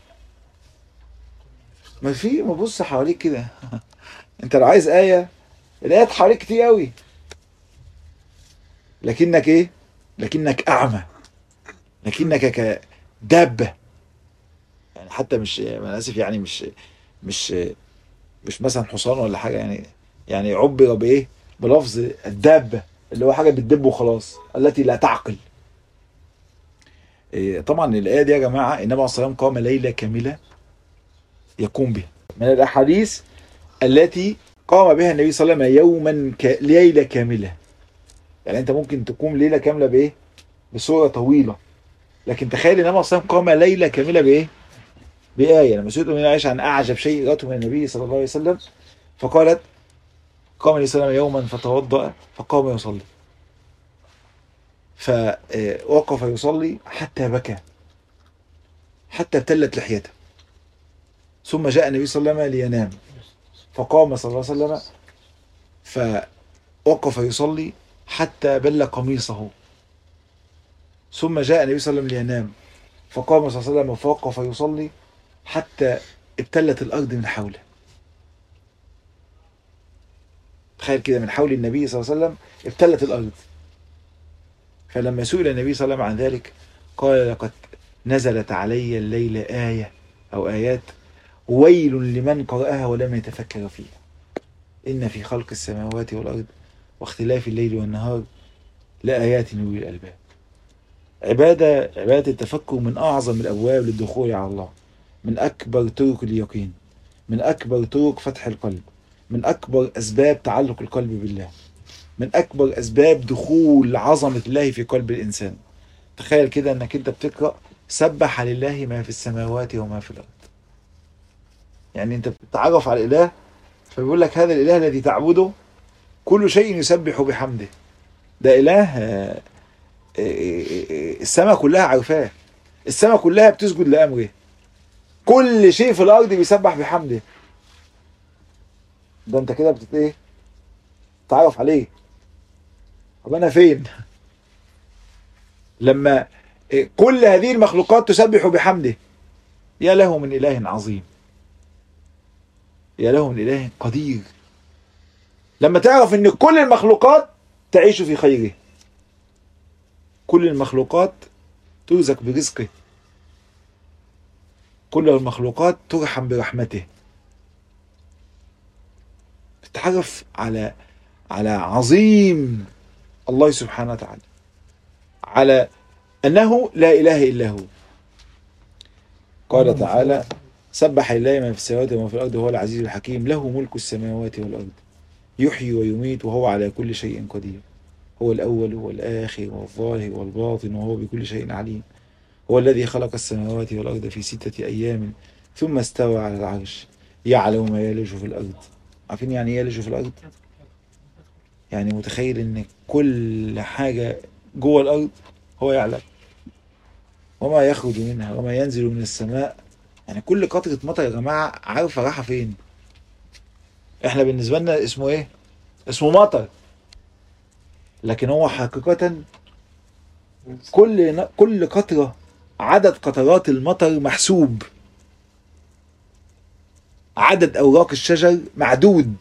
ما في، ما بص حواليك كده انت لو عايز آية، الآيات حواليك كتير قوي، لكنك ايه، لكنك اعمى، لكنك كدابة. يعني حتى مش، انا اسف يعني مش مش مش مثلا حصان ولا حاجة، يعني يعني عبر بايه، بلفظ الدابة اللي هو حاجة بتدب وخلاص التي لا تعقل. إيه، طبعا الآية دي يا جماعة النبي عليه الصلاة والسلام قام ليلة كاملة يقوم بها، من الأحاديث التي قام بها النبي صلى الله عليه وسلم يوما ك... ليلة كاملة. يعني أنت ممكن تقوم ليلة كاملة بإيه؟ بصورة طويلة، لكن تخيل النبي عليه الصلاة والسلام قام ليلة كاملة بإيه؟ بآية. لما سئلت من عائشة عن أعجب شيء رأته من النبي صلى الله عليه وسلم فقالت قام النبي صلى الله عليه وسلم يوما فتوضأ فقام يصلي، فوقف يصلي حتى بكى، حتى ابتلت لحيته، ثم جاء النبي صلى الله عليه وسلم لينام فقام صلى الله عليه وسلم فوقف يصلي حتى بل قميصه، ثم جاء النبي صلى الله عليه وسلم لينام فقام صلى الله عليه وسلم فوقف يصلي حتى ابتلت الأرض من حوله. تخيل كده، من حول النبي صلى الله عليه وسلم ابتلت الأرض. فلما سئل النبي صلى الله عليه وسلم عن ذلك قال لقد نزلت علي الليل آية أو آيات ويل لمن قرأها ولم يتفكر فيها إن في خلق السماوات والأرض واختلاف الليل والنهار لآيات لأولي الألباب. عبادة عبادة التفكر من أعظم الأبواب للدخول على الله، من أكبر طرق اليقين، من أكبر طرق فتح القلب، من أكبر أسباب تعلق القلب بالله، من أكبر أسباب دخول عظمة الله في قلب الإنسان. تخيل كده أنك أنت بتقرأ سبح لله ما في السماوات وما في الأرض، يعني أنت بتتعرف على الإله، فبيقول لك هذا الإله الذي تعبده كل شيء يسبح بحمده. ده إله السماء كلها عارفاه، السماء كلها بتسجد لأمره، كل شيء في الأرض بيسبح بحمده. ده أنت كده بتت إيه؟ تعرف عليه. طب أنا فين؟ لما كل هذه المخلوقات تسبح بحمده، يا له من إله عظيم، يا له من إله قدير. لما تعرف ان كل المخلوقات تعيش في خيره، كل المخلوقات ترزق برزقه، كل المخلوقات ترحم برحمته، تتعرف على على عظيم الله سبحانه وتعالى، على أنه لا إله إلا هو. قال تعالى سبح لله ما في السماوات وما في الأرض وهو العزيز الحكيم له ملك السماوات والأرض يحيي ويميت وهو على كل شيء قدير هو الأول والآخر والظاهر والباطن وهو بكل شيء عليم هو الذي خلق السماوات والأرض في ستة أيام ثم استوى على العرش يعلم ما يلج في الأرض. عارفين يعني ايه يلج في الأرض؟ يعني متخيل ان كل حاجة جوه الأرض هو يعلم، وما يخرج منها وما ينزل من السماء. يعني كل قطرة مطر يا جماعة عارفة رايحة فين. احنا بالنسبة لنا اسمه ايه؟ اسمه مطر، لكن هو حقيقة كل كل قطرة عدد قطرات المطر محسوب، عدد أوراق الشجر معدود،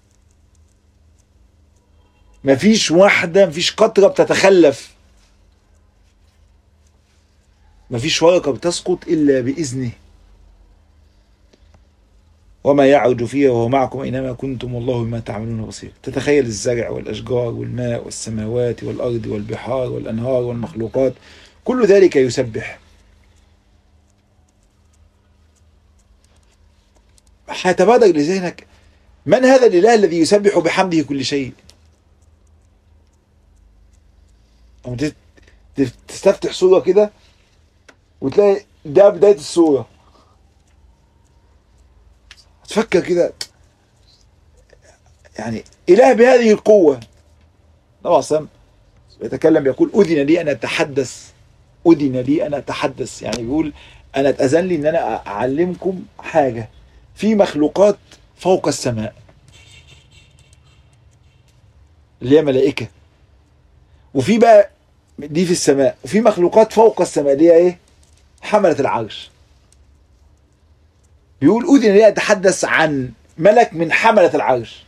مفيش واحدة، مفيش قطرة بتتخلف، مفيش ورقة بتسقط إلا بإذنه. وما يعرج فيها وهو معكم أينما كنتم والله بما تعملون بصير. تتخيل الزرع والأشجار والماء والسماوات والأرض والبحار والأنهار والمخلوقات، كل ذلك يسبح. هيتبادر لذهنك من هذا الإله الذي يسبح بحمده كل شيء؟ أو تستفتح صورة كده وتلاقي ده بداية الصورة، تفكر كده يعني إله بهذه القوة. طبعا سام يتكلم يقول أذن لي أن أتحدث، أذن لي أن أتحدث، يعني بيقول أنا اتأذن لي أن أنا أعلمكم حاجة في مخلوقات فوق السماء اللي هي ملائكة، وفي بقى دي في السماء، وفي مخلوقات فوق السماء اللي هي ايه؟ حملة العرش. بيقول أذن لي أتحدث عن ملك من حملة العرش.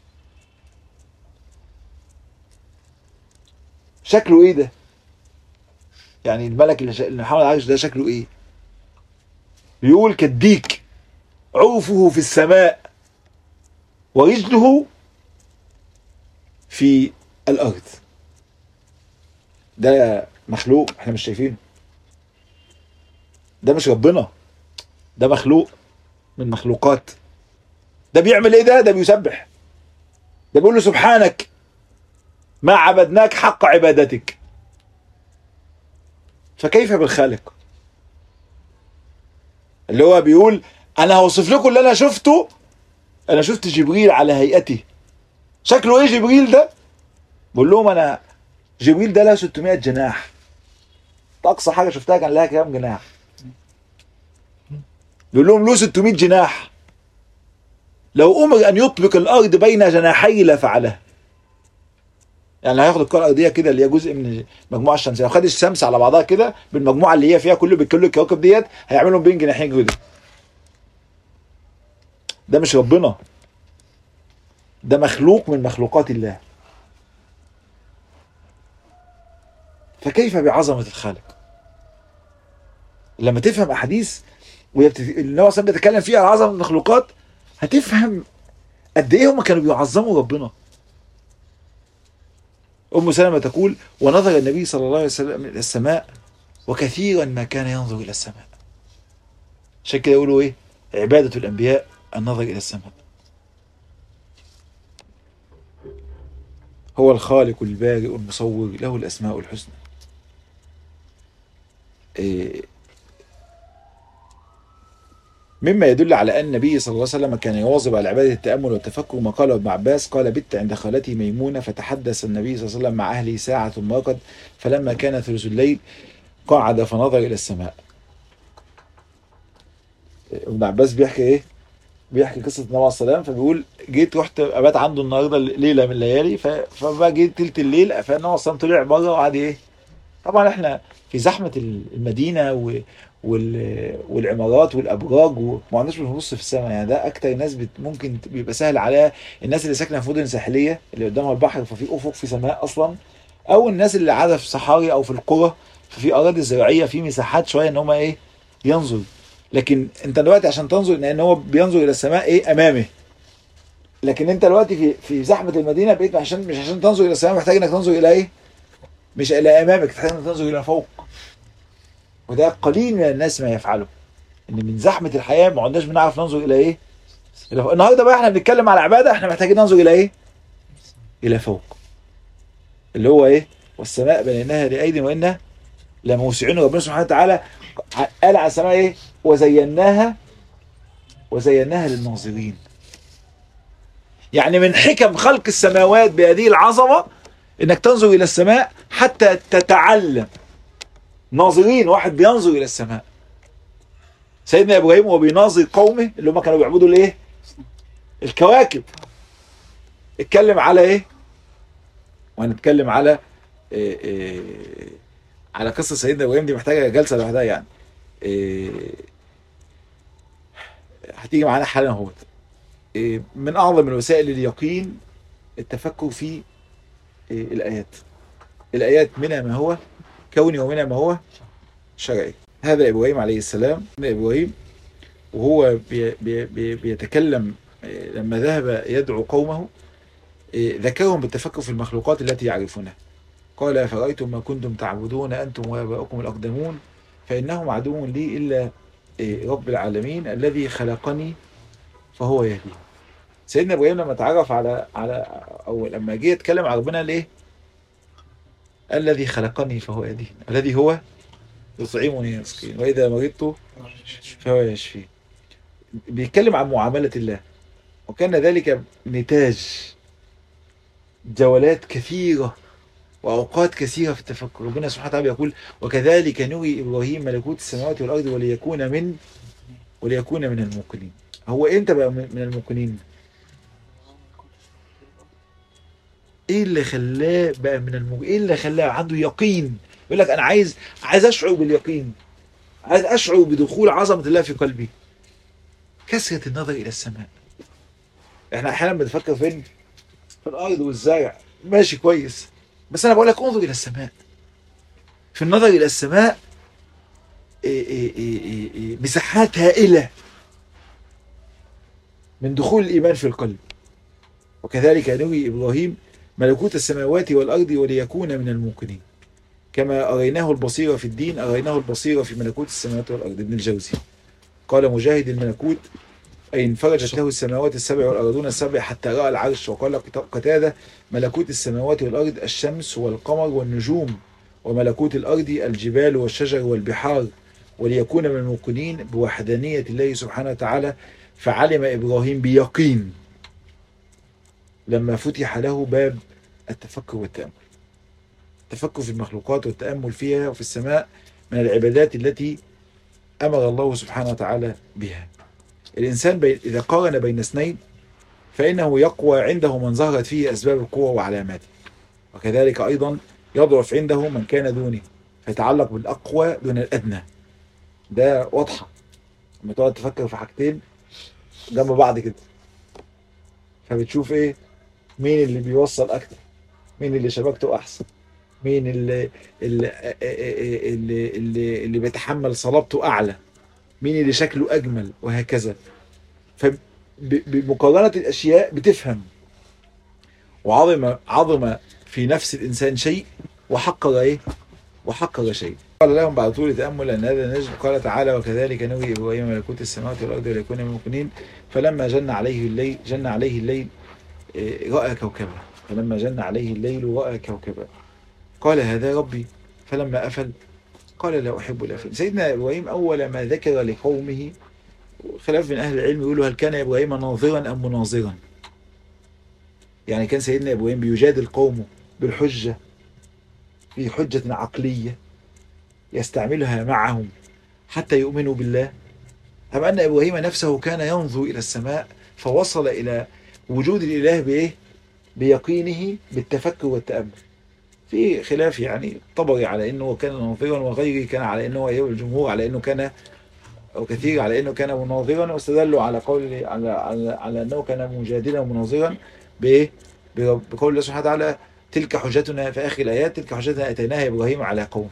شكله ايه ده؟ يعني الملك اللي, ش... اللي حمل العرش ده شكله ايه؟ بيقول كالديك عوفه في السماء ورجله في الأرض. ده مخلوق احنا مش شايفينه، ده مش ربنا، ده مخلوق من مخلوقات. ده بيعمل ايه؟ ده ده بيسبح، ده بيقول له سبحانك ما عبدناك حق عبادتك. فكيف بالخالق اللي هو بيقول انا هوصف لكم اللي انا شفته، انا شفت جبريل على هيئته. شكله ايه جبريل ده؟ بقول لهم انا جبريل ده له ستمائة جناح، اقصى حاجه شفتها كان لها كام جناح؟ بيقول لهم له ستمائة جناح، لو امر ان يطبق الارض بين جناحي لفعله. يعني هياخد الكره الارضيه كده اللي هي جزء من المجموعه الشمسيه، لو خد الشمس على بعضها كده بالمجموعه اللي هي فيها كله بكل الكواكب ديت هيعملهم بين جناحين كده. ده مش ربنا، ده مخلوق من مخلوقات الله. فكيف بعظمه الخالق؟ لما تفهم احاديث والنبي صلى الله عليه وسلم بيتكلم فيها عن عظمه المخلوقات هتفهم قد ايه هم كانوا بيعظموا ربنا. ام سلمة تقول ونظر النبي صلى الله عليه وسلم الى السماء وكثيرا ما كان ينظر الى السماء. عشان كده يقولوا ايه؟ عباده الانبياء النظر الى السماء. هو الخالق البارئ المصور له الاسماء الحسنى. إيه مما يدل على أن النبي صلى الله عليه وسلم كان يواظب على عبادة التأمل والتفكر. ما قاله ابن عباس قال بت عند خالتي ميمونة فتحدث النبي صلى الله عليه وسلم مع أهله ساعة ثم رقد، فلما كان ثلث الليل قعد فنظر إلى السماء. ابن عباس بيحكي إيه؟ بيحكي قصة النبي عليه السلام، فبيقول جيت رحت أبات عنده النهارده ليلة من الليالي، فبقى جيت تلت الليل فالنبي عليه السلام طلع بره وقعد إيه؟ طبعا إحنا في زحمة المدينة و والعمارات والابراج وما عندناش بنبص في السماء. يعني ده اكتر ناس بت ممكن بيبقى سهل عليها الناس اللي ساكنه في مدن ساحليه اللي قدامها البحر ففي افق في سماء اصلا، او الناس اللي قاعده في صحاري او في القرى ففي اراضي زراعيه في مساحات شويه ان هم ايه ينظر. لكن انت دلوقتي عشان تنظر لان هو بينظر الى السماء ايه امامه، لكن انت دلوقتي في في زحمه المدينه بقيت عشان مش عشان تنظر الى السماء محتاج انك تنظر الى ايه؟ مش الى امامك، محتاج انك تنظر الى فوق. وده قليل من الناس ما يفعله، ان من زحمه الحياه ما عدناش بنعرف ننظر الى ايه؟ الى فوق. النهارده بقى احنا بنتكلم على عباده، احنا محتاجين ننظر الى ايه؟ الى فوق، اللي هو ايه؟ والسماء بنيناها لايد وانا لموسعين. ربنا سبحانه وتعالى قال على السماء ايه؟ وزيناها وزيناها للناظرين. يعني من حكم خلق السماوات بهذه العظمه انك تنظر الى السماء حتى تتعلم. ناظرين، واحد بينظر الى السماء. سيدنا ابراهيم وهو بيناظر قومه اللي هم كانوا بيعبدوا الايه؟ الكواكب. اتكلم على ايه؟ وهنتكلم على إيه إيه على قصة سيدنا إبراهيم، دي محتاجة جلسة لوحدها يعني. إيه هتيجي معانا حالا اهوت. إيه من أعظم الوسائل اليقين التفكر في إيه الآيات. الآيات منها ما هو كوني ومنها ما هو شرعي. هذا إبراهيم عليه السلام. إبراهيم وهو بي بي بي بيتكلم إيه لما ذهب يدعو قومه، إيه ذكرهم بالتفكر في المخلوقات التي يعرفونها. قال أفرأيتم ما كنتم تعبدون أنتم وآباؤكم الأقدمون فإنهم عدو لي إلا رب العالمين الذي خلقني فهو يهدين. سيدنا إبراهيم لما تعرف على على أو لما جه يتكلم عن ربنا ليه؟ الذي خلقني فهو يهدين، الذي هو يطعمني ويسقين وإذا مرضت فهو يشفين. بيتكلم عن معاملة الله، وكان ذلك نتاج جولات كثيرة وأوقات كثيرة في التفكر. ربنا سبحانه وتعالى يقول وكذلك نري إبراهيم ملكوت السماوات والأرض وليكون من وليكون من الموقنين. هو إمتى بقى من الموقنين؟ إيه اللي خلاه بقى من الموقنين؟ إيه اللي خلاه عنده يقين؟ يقول لك أنا عايز عايز أشعر باليقين، عايز أشعر بدخول عظمة الله في قلبي. كثرة النظر إلى السماء. إحنا أحيانا بنفكر فين؟ في الأرض والزرع، ماشي كويس، بس أنا بقول لك انظر إلى السماء. في النظر إلى السماء إيه إيه إيه إيه إيه مساحات هائلة من دخول الإيمان في القلب. وكذلك نري إبراهيم ملكوت السماوات والأرض وليكون من الموقنين كما أريناه البصيرة في الدين أريناه البصيرة في ملكوت السماوات والأرض. ابن الجوزي قال مجاهد الملكوت أي انفرجت له السماوات السبع والأرضون السبع حتى رأى العرش. وقال قتادة ملكوت السماوات والأرض الشمس والقمر والنجوم، وملكوت الأرض الجبال والشجر والبحار وليكون من الموقنين بوحدانية الله سبحانه وتعالى. فعلم إبراهيم بيقين لما فتح له باب التفكر والتأمل. التفكر في المخلوقات والتأمل فيها وفي السماء من العبادات التي أمر الله سبحانه وتعالى بها. الإنسان بي... إذا قارن بين اثنين فإنه يقوى عنده من ظهرت فيه أسباب القوة وعلاماته، وكذلك أيضا يضعف عنده من كان دونه فيتعلق بالأقوى دون الأدنى. ده واضحة لما تقعد تفكر في حاجتين جنب بعض كده، فبتشوف إيه؟ مين اللي بيوصل أكتر، مين اللي شبكته أحسن، مين اللي اللي اللي, اللي, اللي بيتحمل صلابته أعلى، مين اللي شكله أجمل، وهكذا. فبمقارنة الأشياء بتفهم. وعظم عظم في نفس الإنسان شيء وحقر إيه؟ وحقر شيء. قال لهم بعد طول تأمل أن هذا نجم. قال تعالى وكذلك نري إبراهيم ملكوت السماوات والأرض وليكون من الموقنين فلما جن عليه الليل جن عليه الليل رأى كوكبا فلما جن عليه الليل رأى كوكبا قال هذا ربي فلما أفل قال لا أحب الآفلين. سيدنا إبراهيم أول ما ذكر لقومه، خلاف من أهل العلم يقولوا هل كان إبراهيم ناظرا أم مناظرا؟ يعني كان سيدنا إبراهيم بيجادل قومه بالحجة في حجة عقلية يستعملها معهم حتى يؤمنوا بالله، أم أن إبراهيم نفسه كان ينظر إلى السماء فوصل إلى وجود الإله بإيه؟ بيقينه بالتفكر والتأمل. في خلاف يعني طبري على انه كان ناظرا، وغيره كان على انه الجمهور على انه كان او كثير على انه كان مناظرا، واستدلوا على قول على على, على انه كان مجادلا ومناظرا بايه؟ بقول الله سبحانه وتعالى تلك حجتنا في اخر الايات تلك حجتنا اتيناها ابراهيم على قومه.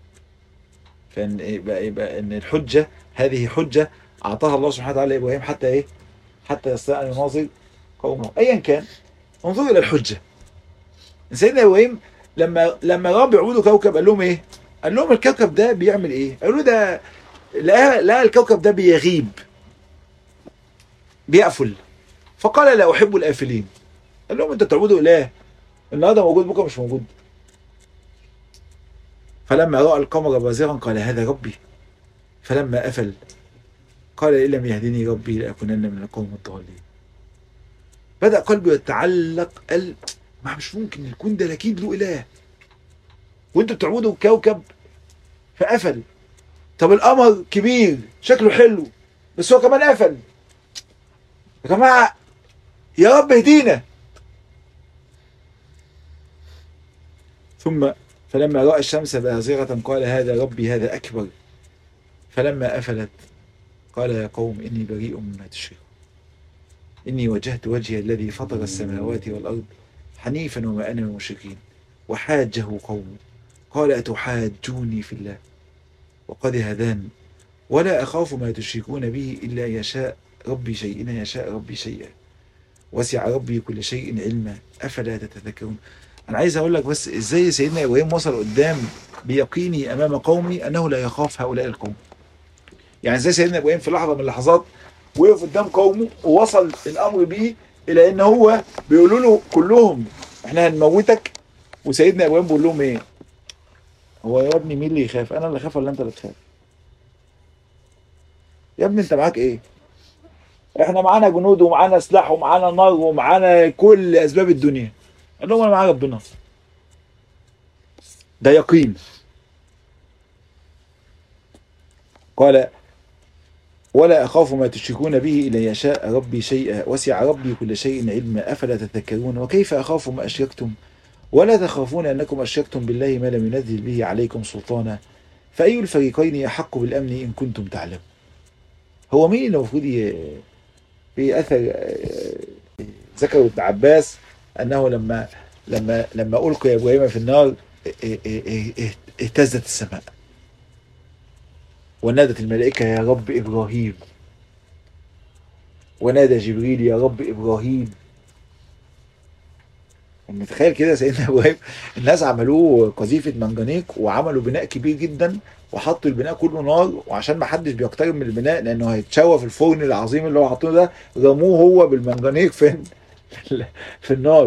فان يبقى, يبقى ان الحجه هذه حجه اعطاها الله سبحانه وتعالى لابراهيم حتى ايه؟ حتى يستطيع ان يناظر قومه. ايا كان انظروا الى الحجه. سيدنا ابراهيم لما لما راى بيعبدوا كوكب قال لهم ايه؟ قال لهم الكوكب ده بيعمل ايه؟ قالوا له ده لا لا الكوكب ده بيغيب بيقفل. فقال لا احب الافلين. قال لهم انتوا بتعبدوا اله النهارده موجود بكره مش موجود. فلما راى القمر بازغا قال هذا ربي فلما افل قال ان لم يهدني ربي لاكونن من القوم الضالين. بدا قلبه يتعلق، قال ما مش ممكن الكون ده اكيد له اله وانتوا بتعبدوا كوكب فقفل. طب القمر كبير شكله حلو بس هو كمان قفل. يا جماعه يا رب اهدينا. ثم فلما رأى الشمس بازغة قال هذا ربي هذا أكبر. فلما أفلت قال يا قوم إني بريء مما تشركون إني وجهت وجهي الذي فطر السماوات والأرض حنيفا وما أنا من المشركين. وحاجه قومه قال أتحاجوني في الله وقد هداني ولا أخاف ما تشركون به إلا يشاء ربي شيئا يشاء ربي شيئا وسع ربي كل شيء علما أفلا تتذكرون. أنا عايز أقول لك بس إزاي سيدنا إبراهيم وصل قدام بيقيني أمام قومي أنه لا يخاف هؤلاء القوم. يعني إزاي سيدنا إبراهيم في لحظة من اللحظات وقف قدام قومه ووصل الأمر به إلى إن هو بيقولوا له كلهم إحنا هنموتك، وسيدنا إبراهيم بيقول لهم إيه؟ هو يا ابني مين اللي يخاف؟ أنا اللي أخاف ولا أنت اللي تخاف؟ يا ابني أنت معاك إيه؟ إحنا معانا جنود ومعانا سلاح ومعانا نار ومعانا كل أسباب الدنيا. قال لهم أنا معايا ربنا. ده يقين. قال ولا أخاف ما تشركون به إلا يشاء ربي شيئا وسع ربي كل شيء علما أفلا تتذكرون. وكيف أخاف ما أشركتم ولا تخافون أنكم أشركتم بالله ما لم ينزل به عليكم سلطانا فأي الفريقين أحق بالأمن إن كنتم تعلمون. هو مين اللي المفروض في أثر ذكر ابن عباس أنه لما لما لما ألقي إبراهيم في النار اهتزت السماء ونادت الملائكة يا رب إبراهيم ونادى جبريل يا رب إبراهيم. متخيل كده سيدنا إبراهيم الناس عملوه قذيفة منجنيق وعملوا بناء كبير جدا وحطوا البناء كله نار، وعشان ما حدش بيقترب من البناء لأنه هيتشوى في الفرن العظيم اللي هو حاطينه ده رموه هو بالمنجنيق فين في النار.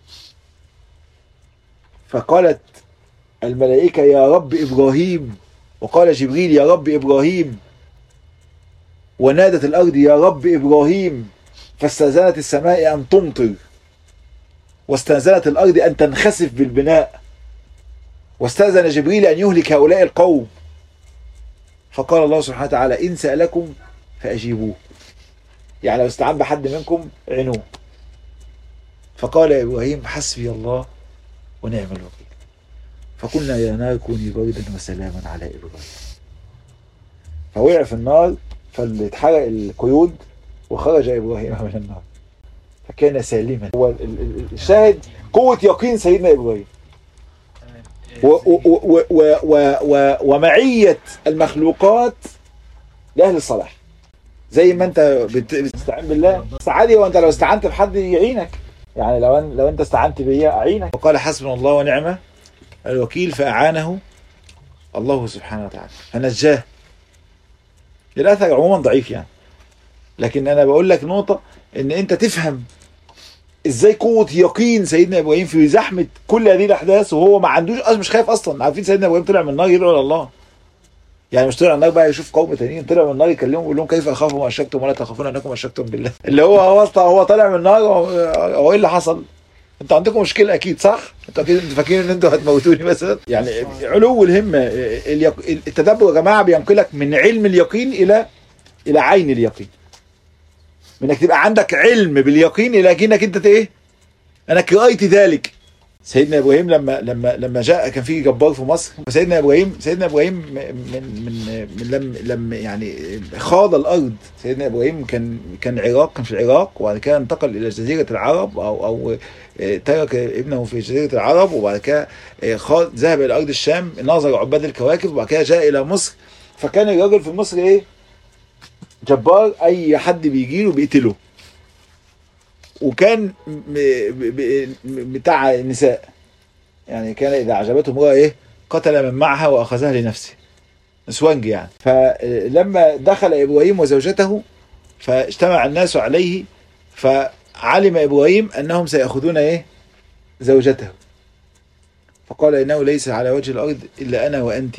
فقالت الملائكة يا رب إبراهيم وقال جبريل يا رب إبراهيم ونادت الأرض يا رب إبراهيم فاستأذنت السماء أن تمطر واستأذنت الأرض أن تنخسف بالبناء واستأذن جبريل أن يهلك هؤلاء القوم. فقال الله سبحانه وتعالى إن سألكم فأجيبوه، يعني لو استعان بحد منكم عنوه. فقال إبراهيم حسبي الله ونعم الوكيل. فقلنا يا نار كوني بردا وسلاما على إبراهيم. فوقع في النار فاتحرق القيود وخرج إبراهيم من النار فكان سالما. هو الشاهد قوة يقين سيدنا إبراهيم ومعية المخلوقات لأهل الصلاح. زي ما أنت بتستعين بالله استعادي، وأنت لو استعنت بحد يعينك، يعني لو أن لو أنت استعنت بيا أعينك. وقال حسبنا الله ونعم الوكيل فأعانه الله سبحانه وتعالى فنجاه. الأثر عموما ضعيف يعني، لكن أنا بقول لك نقطة إن أنت تفهم ازاي قوة يقين سيدنا ابراهيم في زحمة كل هذه الاحداث وهو ما عندوش اصلا، مش خايف اصلا. عارفين سيدنا ابراهيم طلع من النار يدعو لله، يعني مش طلع من النار بقى يشوف قوم تانيين، طلع من النار يكلمهم ويقول لهم كيف اخاف ما اشركتم ولا تخافون انكم اشركتم بالله. اللي هو هو هو طالع من النار. هو ايه اللي حصل؟ انتوا عندكم مشكلة اكيد صح؟ انتوا اكيد فاكرين ان انتوا هتموتوني مثلا؟ يعني علو الهمة. التدبر يا جماعة بينقلك من علم اليقين الى الى عين اليقين، من انك تبقى عندك علم باليقين الى انك انت ايه؟ انا قرأت ذلك. سيدنا ابراهيم لما لما لما جاء كان في جبار في مصر، فسيدنا ابراهيم سيدنا ابراهيم من من من لم لم يعني خاض الارض. سيدنا ابراهيم كان كان عراق كان في العراق وبعد كده انتقل الى جزيره العرب او او ترك ابنه في جزيره العرب، وبعد كده خاض ذهب الى ارض الشام ناظر عباد الكواكب، وبعد كده جاء الى مصر. فكان الراجل في مصر ايه؟ جبار، اي حد بيجي له بيقتله. وكان بتاع النساء، يعني كان إذا عجبته امرأة إيه قتل من معها وأخذها لنفسه، نسوانج يعني. فلما دخل إبراهيم وزوجته فاجتمع الناس عليه، فعلم إبراهيم أنهم سيأخذون إيه زوجته، فقال إنه ليس على وجه الأرض إلا أنا وأنت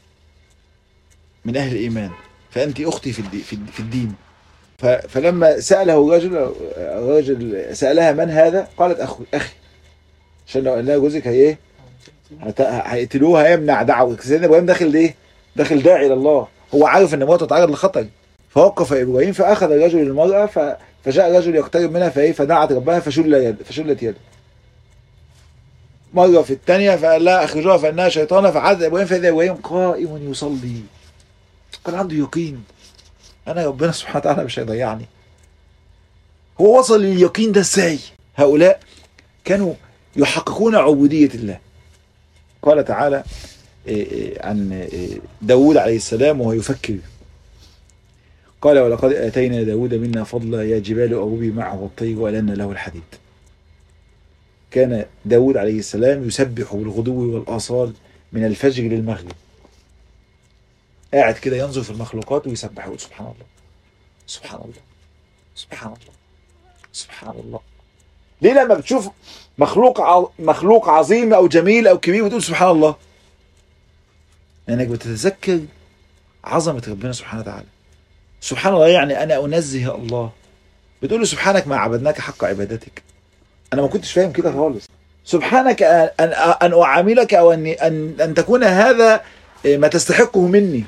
من أهل الإيمان، فأنت أختي في الدين. فلما سأله الرجل الرجل سألها من هذا؟ قالت أخي أخي عشان لو قال لها جوزك هي ايه هيقتلوه هيمنع دعوة. سيدنا ابراهيم داخل ايه؟ داخل داعي الى الله، هو عارف ان مراته تتعرض لخطر. فوقف ابراهيم فاخذ الرجل المرأة فجاء الرجل يقترب منها فايه فدعت ربها فشل يد فشلت يده. مرة في الثانية فقال لها اخرجوها فانها شيطانة، فعاد ابراهيم فاذا ابراهيم قائم يصلي. كان عنده يقين انا ربنا سبحانه وتعالى مش هيضيعني. هو وصل لليقين ده ازاي؟ هؤلاء كانوا يحققون عبودية الله. قال تعالى عن داود عليه السلام وهو يفكر، قال ولقد آتينا داود منا فضلا يا جبال أوبي معه والطير وألنا له الحديد. كان داود عليه السلام يسبح بالغدو والآصال من الفجر للمغرب، قاعد كده ينظر في المخلوقات ويسبح ويقول سبحان الله سبحان الله سبحان الله سبحان الله. ليه لما بتشوف مخلوق ع... مخلوق عظيم او جميل او كبير بتقول سبحان الله؟ لانك يعني بتتذكر عظمه ربنا سبحانه وتعالى. سبحان الله يعني انا انزه الله، بتقول له سبحانك ما عبدناك حق عبادتك. انا ما كنتش فاهم كده خالص. سبحانك ان ان, أن اعاملك او ان ان ان تكون هذا ما تستحقه مني.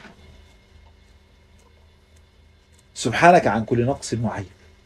سبحانك عن كل نقص معين.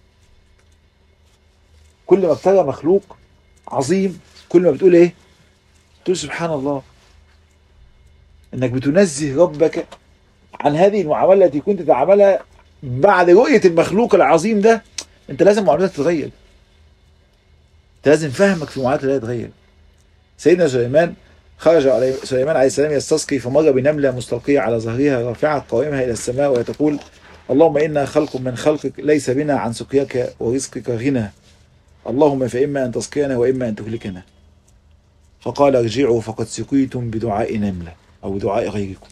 كل ما بترى مخلوق عظيم كل ما بتقول ايه؟ تقول سبحان الله. انك بتنزه ربك عن هذه المعامله التي كنت تعملها بعد رؤيه المخلوق العظيم ده. انت لازم معاملتك تتغير، انت لازم فهمك في معاملتك يتغير. سيدنا سليمان خرج عليه سليمان عليه السلام يستسقي، فمر بنمله مستلقيه على ظهرها رافعه قوائمها الى السماء وهي تقول اللهم انا خلق من خلقك ليس بنا عن سقياك ورزقك غنى، اللهم فإما أن تسقينا وإما أن تهلكنا. فقال ارجعوا فقد سقيتم بدعاء نملة أو دعاء غيركم.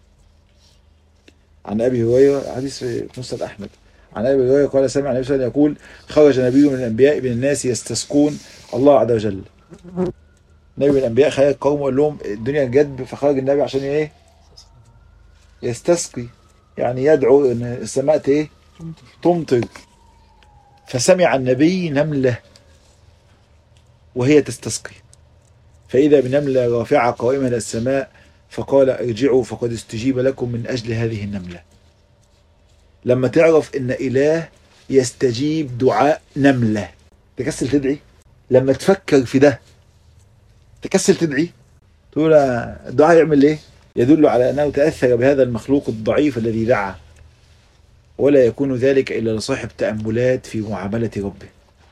عن أبي هريرة حديث في مسند أحمد، عن أبي هريرة قال سمع النبي صلى الله عليه وسلم يقول خرج نبي من الأنبياء من الناس يستسقون الله عز وجل. نبي من الأنبياء خرج القوم وقال لهم الدنيا جدب، فخرج النبي عشان إيه؟ يستسقي، يعني يدعو إن السماء إيه؟ تمطر. فسمع النبي نملة وهي تستسقي، فإذا بنملة رافعة قائمة إلى السماء، فقال ارجعوا فقد استجيب لكم من أجل هذه النملة. لما تعرف إن إله يستجيب دعاء نملة تكسل تدعي؟ لما تفكر في ده تكسل تدعي؟ تقول الدعاء يعمل إيه؟ يدل على أنه تأثر بهذا المخلوق الضعيف الذي دعا، ولا يكون ذلك إلا لصاحب تأملات في معاملة ربه،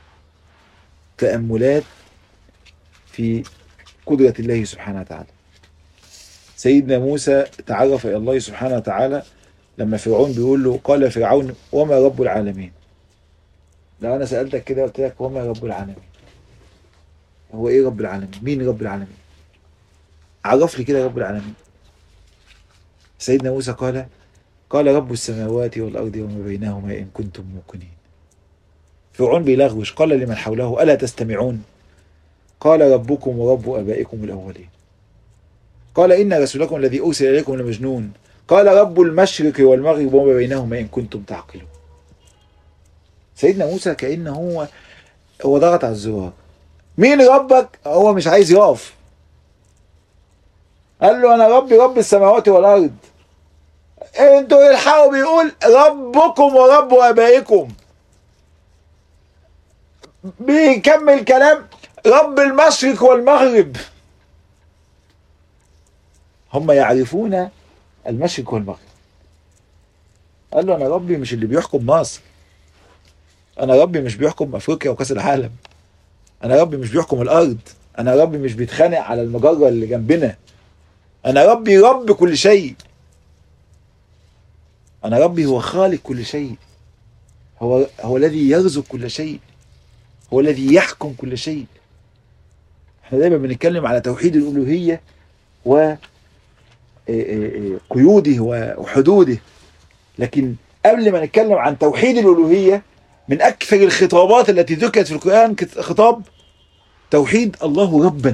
تأملات في قدرة الله سبحانه وتعالى. سيدنا موسى تعرف إلى الله سبحانه وتعالى لما فرعون بيقول له قال فرعون وما رب العالمين. لو أنا سألتك كده قلت لك وما رب العالمين، هو إيه رب العالمين؟ مين رب العالمين؟ عرف لي كده رب العالمين. سيدنا موسى قال قال رب السماوات والأرض وما بينهما إن كنتم موقنين. فرعون بيلغوش، قال لمن حوله ألا تستمعون؟ قال ربكم ورب آبائكم الأولين. قال إن رسولكم الذي أرسل إليكم لمجنون. قال رب المشرق والمغرب وما بينهما إن كنتم تعقلون. سيدنا موسى كأنه هو هو ضغط على الزرار. مين ربك؟ هو مش عايز يقف. قال له أنا ربي رب السماوات والأرض. انتوا الحقوا بيقول ربكم ورب آبائكم. بيكمل كلام رب المشرق والمغرب. هم يعرفون المشرق والمغرب. قال له انا ربي مش اللي بيحكم مصر، انا ربي مش بيحكم افريقيا وكاس العالم، انا ربي مش بيحكم الارض، انا ربي مش بيتخانق على المجره اللي جنبنا، انا ربي رب كل شيء، انا ربي هو خالق كل شيء، هو هو الذي يرزق كل شيء، هو الذي يحكم كل شيء. احنا دايما بنتكلم على توحيد الالوهيه و قيوده وحدوده، لكن قبل ما نتكلم عن توحيد الألوهية من أكثر الخطابات التي ذكرت في القرآن خطاب توحيد الله ربا.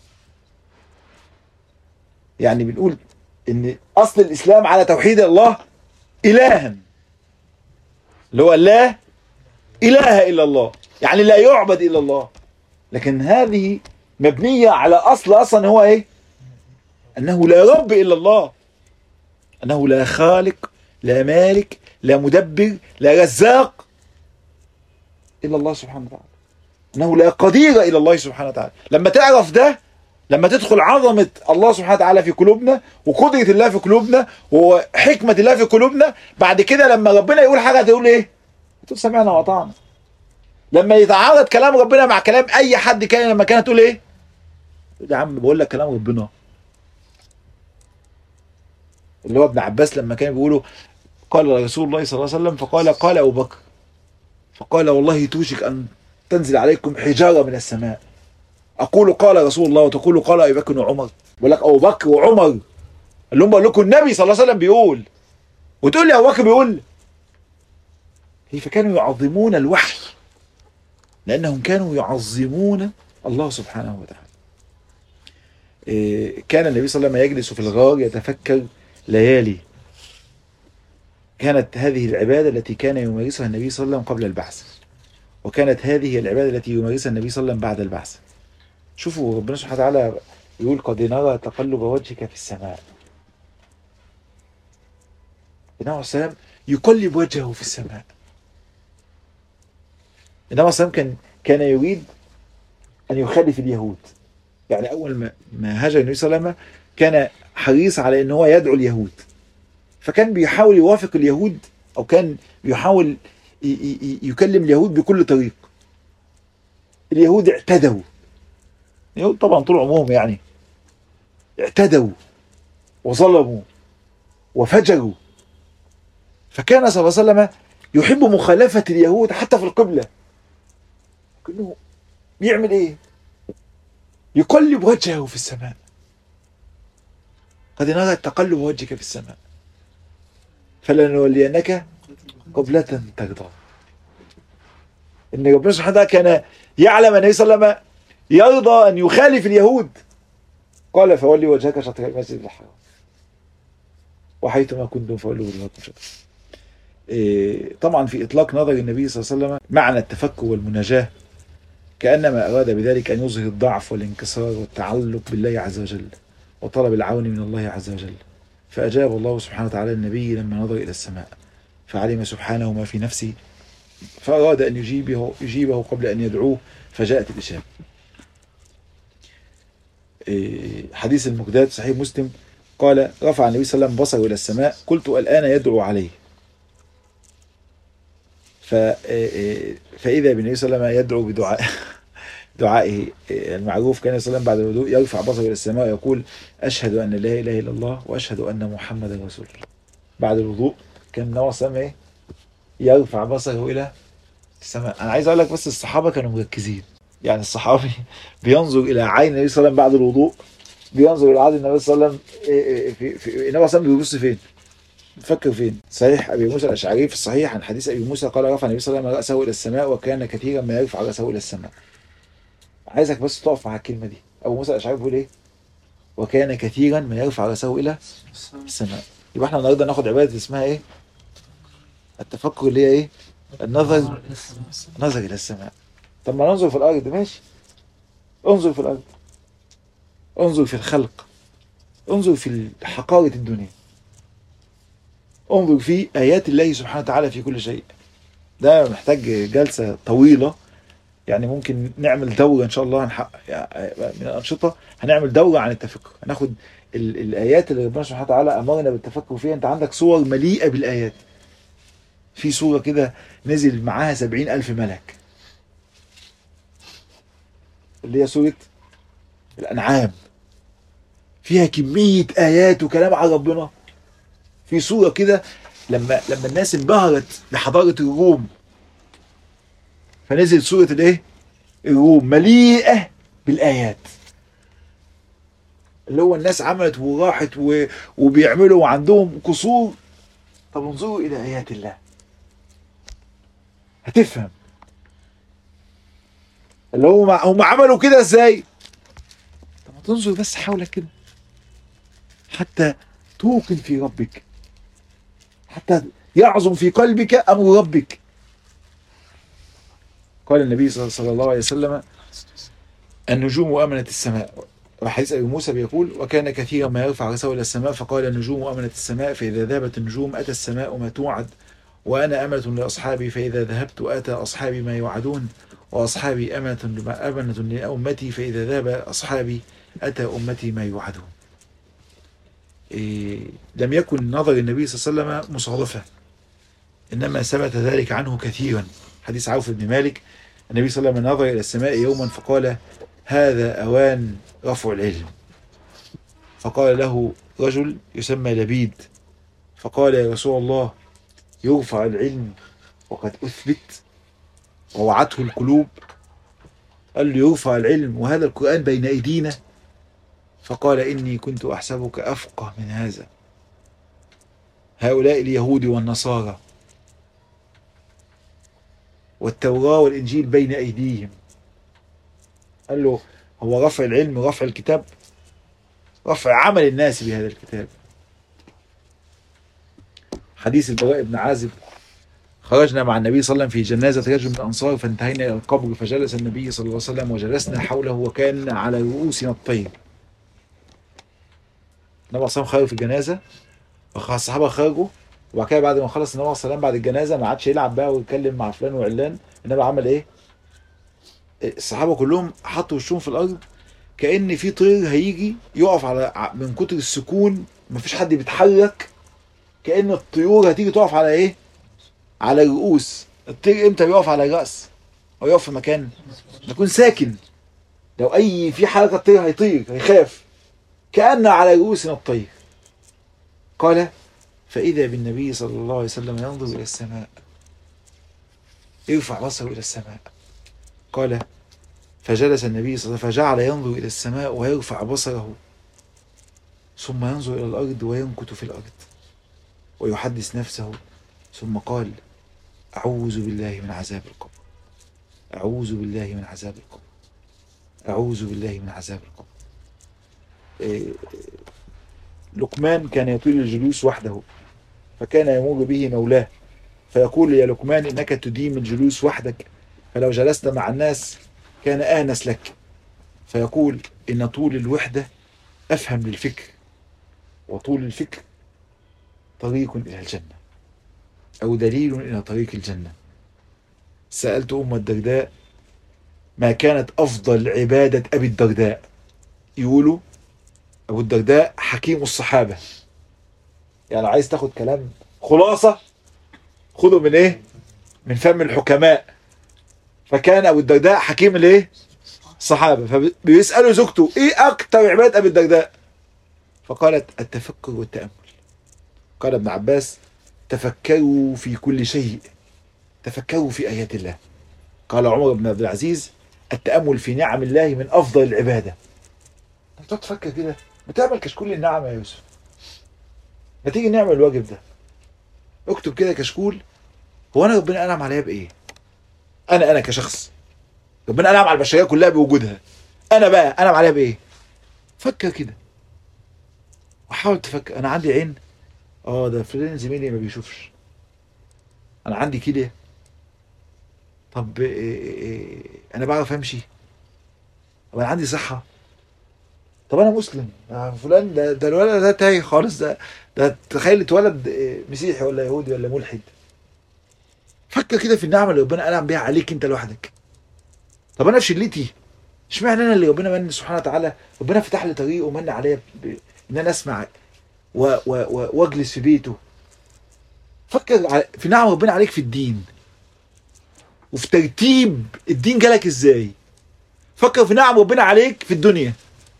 يعني بنقول إن أصل الإسلام على توحيد الله إلها، اللي هو لا إله إلا الله، يعني لا يعبد إلا الله. لكن هذه مبنية على أصل أصلا هو إيه؟ أنه لا رب إلا الله، أنه لا خالق لا مالك لا مدبر لا رزاق إلا الله سبحانه وتعالى، أنه لا قدير إلا الله سبحانه وتعالى. لما تعرف ده لما تدخل عظمة الله سبحانه وتعالى في قلوبنا وقدرة الله في قلوبنا وحكمة الله في قلوبنا، بعد كده لما ربنا يقول حاجة تقول ايه؟ تقول سمعنا وأطعنا. لما يتعارض كلام ربنا مع كلام أي حد كان لما كانت تقول ايه؟ يا عم بقول لك كلام ربنا. اللي هو ابن عباس لما كان بيقولوا قال رسول الله صلى الله عليه وسلم فقال قال أبو بكر فقال والله توشك أن تنزل عليكم حجارة من السماء، أقول قال رسول الله وتقول قال أبي بكر وعمر. بقول لك أبو بكر وعمر اللي هم بقول لكم النبي صلى الله عليه وسلم بيقول، وتقول لي أبو بكر بيقول. هي فكانوا يعظمون الوحي لأنهم كانوا يعظمون الله سبحانه وتعالى. إيه كان النبي صلى الله عليه وسلم يجلس في الغار يتفكر ليالي. كانت هذه العبادة التي كان يمارسها النبي صلى الله عليه وسلم قبل البعث، وكانت هذه العبادة التي يمارسها النبي صلى الله عليه وسلم بعد البعث. شوفوا ربنا سبحانه وتعالى يقول قد نرى تقلب وجهك في السماء. النبي عليه السلام يقلب وجهه في السماء. النبي عليه السلام كان كان يريد أن يخالف اليهود. يعني أول ما ما هاجر النبي صلى الله عليه وسلم كان حريص على أن هو يدعو اليهود، فكان بيحاول يوافق اليهود أو كان بيحاول يكلم اليهود بكل طريق. اليهود اعتدوا، اليهود طبعا طول عمرهم يعني اعتدوا وظلموا وفجروا، فكان صلى الله عليه وسلم يحب مخالفة اليهود حتى في القبلة. كأنه بيعمل ايه؟ يقلب وجهه في السماء. قد نرى تقلب وجهك في السماء فلنولينك قبلة ترضى. ان ربنا سبحانه وتعالى كان يعلم النبي صلى الله عليه وسلم يرضى ان يخالف اليهود، قال فولي وجهك شطر المسجد الحرام وحيثما كنتم فولوا وجوهكم شطره. إيه طبعا في اطلاق نظر النبي صلى الله عليه وسلم معنى التفكر والمناجاة كأنما أراد بذلك أن يظهر الضعف والانكسار والتعلق بالله عز وجل وطلب العون من الله عز وجل. فأجاب الله سبحانه وتعالى النبي لما نظر إلى السماء فعلم سبحانه ما في نفسه فأراد أن يجيبه, يجيبه قبل أن يدعوه فجاءت الإجابة. حديث المقداد صحيح مسلم قال رفع النبي صلى الله عليه وسلم بصره إلى السماء قلت الآن يدعو عليه، فإذا بالنبي صلى الله عليه وسلم يدعو بدعاء دعائه المعروف. كان صلى الله عليه وسلم بعد الوضوء يرفع بصره إلى السماء ويقول أشهد أن لا إله إلا الله وأشهد أن محمدا رسول الله. بعد الوضوء كان النبي صلى الله عليه وسلم يرفع بصره إلى السماء. أنا عايز أقول لك بس الصحابة كانوا مركزين، يعني الصحابي بينظر إلى عين النبي صلى الله عليه وسلم بعد الوضوء، بينظر إلى عين النبي صلى الله عليه وسلم في في النبي صلى الله عليه وسلم بيبص فين؟ بيفكر فين؟ صحيح أبي موسى الأشعري في الصحيح عن حديث أبي موسى قال رفع النبي صلى الله عليه وسلم رأسه إلى السماء وكان كثيرا ما يرفع رأسه إلى السماء. عايزك بس تقف مع الكلمة دي. أبو موسى الأشعري بيقول إيه؟ وكان كثيرا ما يرفع رأسه إلى السماء. يبقى إحنا النهارده ناخد عبادة اسمها إيه؟ التفكر اللي هي إيه؟ النظر نظر إلى السماء. طب ما ننظر في الأرض ماشي. انظر في الأرض. انظر في الخلق. انظر في حقارة الدنيا. انظر في آيات الله سبحانه وتعالى في كل شيء. ده محتاج جلسة طويلة، يعني ممكن نعمل دورة إن شاء الله هنحقق من الأنشطة، هنعمل دورة عن التفكر، هناخد ال الآيات اللي ربنا سبحانه وتعالى أمرنا بالتفكر فيها. أنت عندك صور مليئة بالآيات. في صورة كده نزل معاها سبعين ألف ملك اللي هي سورة الأنعام، فيها كمية آيات وكلام عن ربنا. في صورة كده لما لما الناس انبهرت بحضارة الروم فنزل سورة الايه؟ الروم مليئة بالآيات، اللي هو الناس عملت وراحت وبيعملوا وعندهم قصور. طب انظروا إلى آيات الله هتفهم اللي هو هم عملوا كده ازاي. طب ما تنظر بس حولك كده حتى توقن في ربك، حتى يعظم في قلبك أمر ربك. قال النبي صلى الله عليه وسلم النجوم أمنت السماء. وحديث أبي موسى بيقول وكان كثيرا ما يرفع رأسه إلى السماء فقال النجوم أمنت السماء فإذا ذهبت النجوم أتى السماء ما توعد وأنا أمنة لأصحابي فإذا ذهبت أتى أصحابي ما يوعدون وأصحابي أمنة أمنة لأمتي فإذا ذهب أصحابي أتى أمتي ما يوعدون. إيه لم يكن نظر النبي صلى الله عليه وسلم مصادفة، إنما ثبت ذلك عنه كثيرا. حديث عوف بن مالك، النبي صلى الله عليه وسلم نظر إلى السماء يوما فقال: هذا أوان رفع العلم. فقال له رجل يسمى لبيد، فقال: يا رسول الله، يرفع العلم وقد أثبت ووعته القلوب؟ قال له: يرفع العلم وهذا القرآن بين أيدينا؟ فقال: إني كنت أحسبك أفقه من هذا. هؤلاء اليهود والنصارى والتوراة والإنجيل بين أيديهم. قال له: هو رفع العلم رفع الكتاب؟ رفع عمل الناس بهذا الكتاب. حديث البراء بن عازب: خرجنا مع النبي صلى الله عليه وسلم في جنازة رجل من الأنصار فانتهينا إلى القبر، فجلس النبي صلى الله عليه وسلم وجلسنا حوله وكان على رؤوسنا الطير. النبي صلى الله عليه وسلم خرج في الجنازة، الصحابة خرجوا، وبعد كده بعد ما خلص النبي صلى الله عليه وسلم بعد الجنازة ما عادش يلعب بقى ويتكلم مع فلان وعلان. النبي عمل إيه؟ الصحابة كلهم حطوا وشهم في الأرض كأن في طير هيجي يقف على، من كتر السكون مفيش حد بيتحرك، كأن الطيور هتيجي تقف على إيه؟ على الرؤوس. الطير امتى بيقف على الرأس او يقف في مكان؟ يكون ساكن. لو اي في حركة الطير هيطير هيخاف. كأن على رؤوسنا الطير. قال: فإذا بالنبي صلى الله عليه وسلم ينظر إلى السماء، يرفع بصره إلى السماء. قال: فجلس النبي صلى الله عليه وسلم فجعل ينظر إلى السماء ويرفع بصره، ثم ينظر إلى الأرض وينكت في الأرض ويحدث نفسه، ثم قال: أعوذ بالله من عذاب القبر، أعوذ بالله من عذاب القبر، أعوذ بالله من عذاب القبر. إيه لقمان كان يطيل الجلوس وحده، فكان يمر به مولاه فيقول: يا لقمان، إنك تديم الجلوس وحدك، فلو جلست مع الناس كان آنس لك. فيقول: إن طول الوحدة أفهم للفكر، وطول الفكر طريق إلى الجنة، أو دليل إلى طريق الجنة. سألت أم الدرداء: ما كانت أفضل عبادة أبي الدرداء؟ يقولوا أبو الدرداء حكيم الصحابة. يعني عايز تاخد كلام خلاصة خده من إيه؟ من فم الحكماء. فكان أبو الدرداء حكيم الإيه؟ الصحابة. فبيسألوا زوجته: إيه أكتر عبادة أبي الدرداء؟ فقالت: التفكر والتأمل. قال ابن عباس: تفكروا في كل شيء، تفكروا في آيات الله. قال عمر بن عبد العزيز: التأمل في نعم الله من أفضل العبادة. انت تفكر كده، بتعمل كشكول النعم يا يوسف. ما تيجي نعمل الواجب ده، اكتب كده كشكول: هو أنا ربنا أنعم عليا بإيه؟ أنا أنا كشخص ربنا أنعم على البشرية كلها بوجودها، أنا بقى أنعم عليا بإيه؟ فكر كده وحاول تفكر. أنا عندي عين، اه ده فلان زميلي ما بيشوفش. انا عندي كده، طب إيه إيه انا بعرف امشي. طب انا عندي صحة، طب انا مسلم. آه فلان ده ده الولد ده تايه خالص، ده ده تخيل اتولد مسيحي ولا يهودي ولا ملحد. فكر كده في النعمة اللي ربنا انعم بيها عليك انت لوحدك. طب انا في شلتي اشمعنى انا اللي ربنا من سبحانه وتعالى، ربنا فتح لي طريق ومن عليا ان انا اسمع و و و واجلس في بيته. فكر في نعم ربنا عليك في الدين وفي ترتيب الدين جالك ازاي. فكر في نعم ربنا عليك في الدنيا،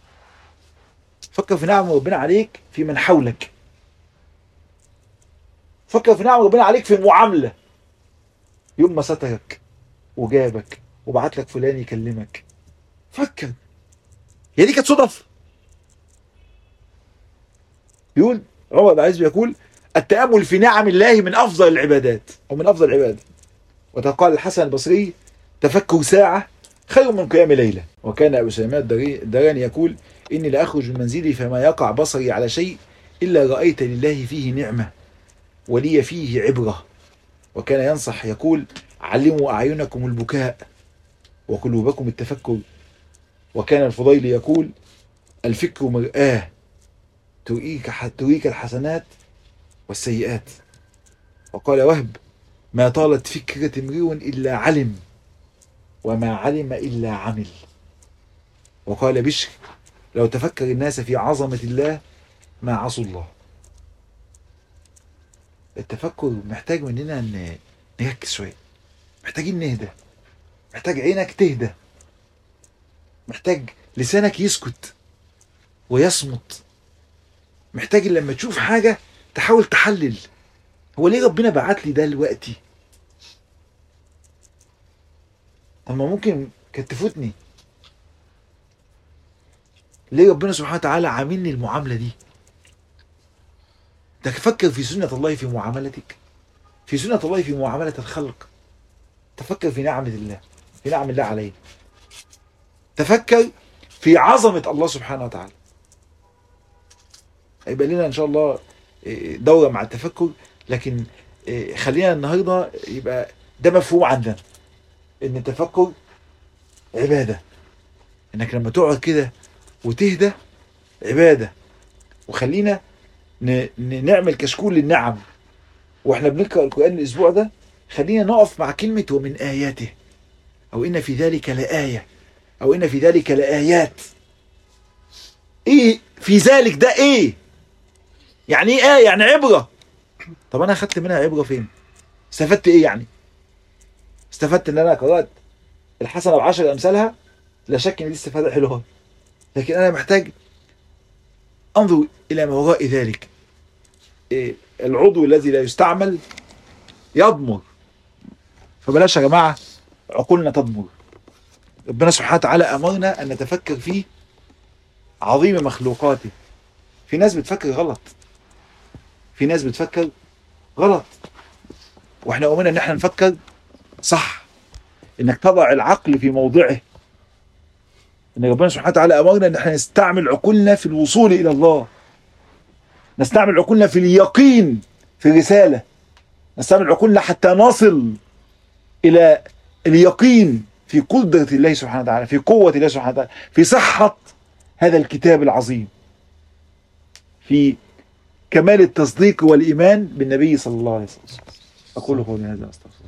فكر في نعم ربنا عليك في من حولك، فكر في نعم ربنا عليك في المعاملة. يوم ما سترك وجابك وبعت لك فلان يكلمك، فكر هي دي كانت صدف؟ يقول عمر بن عبد العزيز بيقول: التأمل في نعم الله من أفضل العبادات أو من أفضل العبادة. وقال الحسن البصري: تفكر ساعة خير من قيام ليلة. وكان أبو سليمان الدراني يقول: إني لأخرج من منزلي فما يقع بصري على شيء إلا رأيت لله فيه نعمة ولي فيه عبرة. وكان ينصح يقول: علموا أعينكم البكاء وقلوبكم التفكر. وكان الفضيل يقول: الفكر مرآة تريك تريك الحسنات والسيئات. وقال وهب: ما طالت فكرة امرئ إلا علم، وما علم إلا عمل. وقال بشر: لو تفكر الناس في عظمة الله ما عصوا الله. التفكر محتاج مننا ان نركز شوية، محتاجين نهدى، محتاج عينك تهدى، محتاج لسانك يسكت ويصمت، محتاج لما تشوف حاجة تحاول تحلل، هو ليه ربنا بعت لي ده دلوقتي؟ طب ما ممكن كانت تفوتني. ليه ربنا سبحانه وتعالى عاملني المعاملة دي؟ تفكر في سنة الله في معاملتك، في سنة الله في معاملة الخلق. تفكر في نعمة الله، في نعم الله عليك. تفكر في عظمة الله سبحانه وتعالى. هيبقى لنا ان شاء الله دورة مع التفكر، لكن خلينا النهاردة يبقى ده مفهوم عندنا ان التفكر عبادة، انك لما تقعد كده وتهدى عبادة. وخلينا نعمل كشكول للنعم واحنا بنقرأ القرآن الاسبوع ده، خلينا نقف مع كلمة ومن آياته، او ان في ذلك لآية، او ان في ذلك لآيات. ايه في ذلك ده؟ ايه يعني؟ ايه آية؟ يعني عبرة. طب انا اخدت منها عبرة فين؟ استفدت ايه يعني؟ استفدت ان انا قرأت الحسنة بعشر امثالها، لا شك ان دي استفادة حلوة، لكن انا محتاج انظر الى ما وراء ذلك. إيه العضو الذي لا يستعمل يضمر، فبلاش يا جماعة عقولنا تضمر. ربنا سبحانه وتعالى امرنا ان نتفكر فيه عظيم مخلوقاته. في ناس بتفكر غلط، في ناس بتفكر غلط، واحنا امرنا ان احنا نفكر صح، انك تضع العقل في موضعه. ان ربنا سبحانه وتعالى امرنا ان احنا نستعمل عقولنا في الوصول الى الله، نستعمل عقولنا في اليقين في الرسالة، نستعمل عقولنا حتى نصل الى اليقين في قدرة الله سبحانه وتعالى، في قوة الله سبحانه وتعالى، في صحة هذا الكتاب العظيم، في كمال التصديق والإيمان بالنبي صلى الله عليه وسلم. أقول قولي هذا أستغفر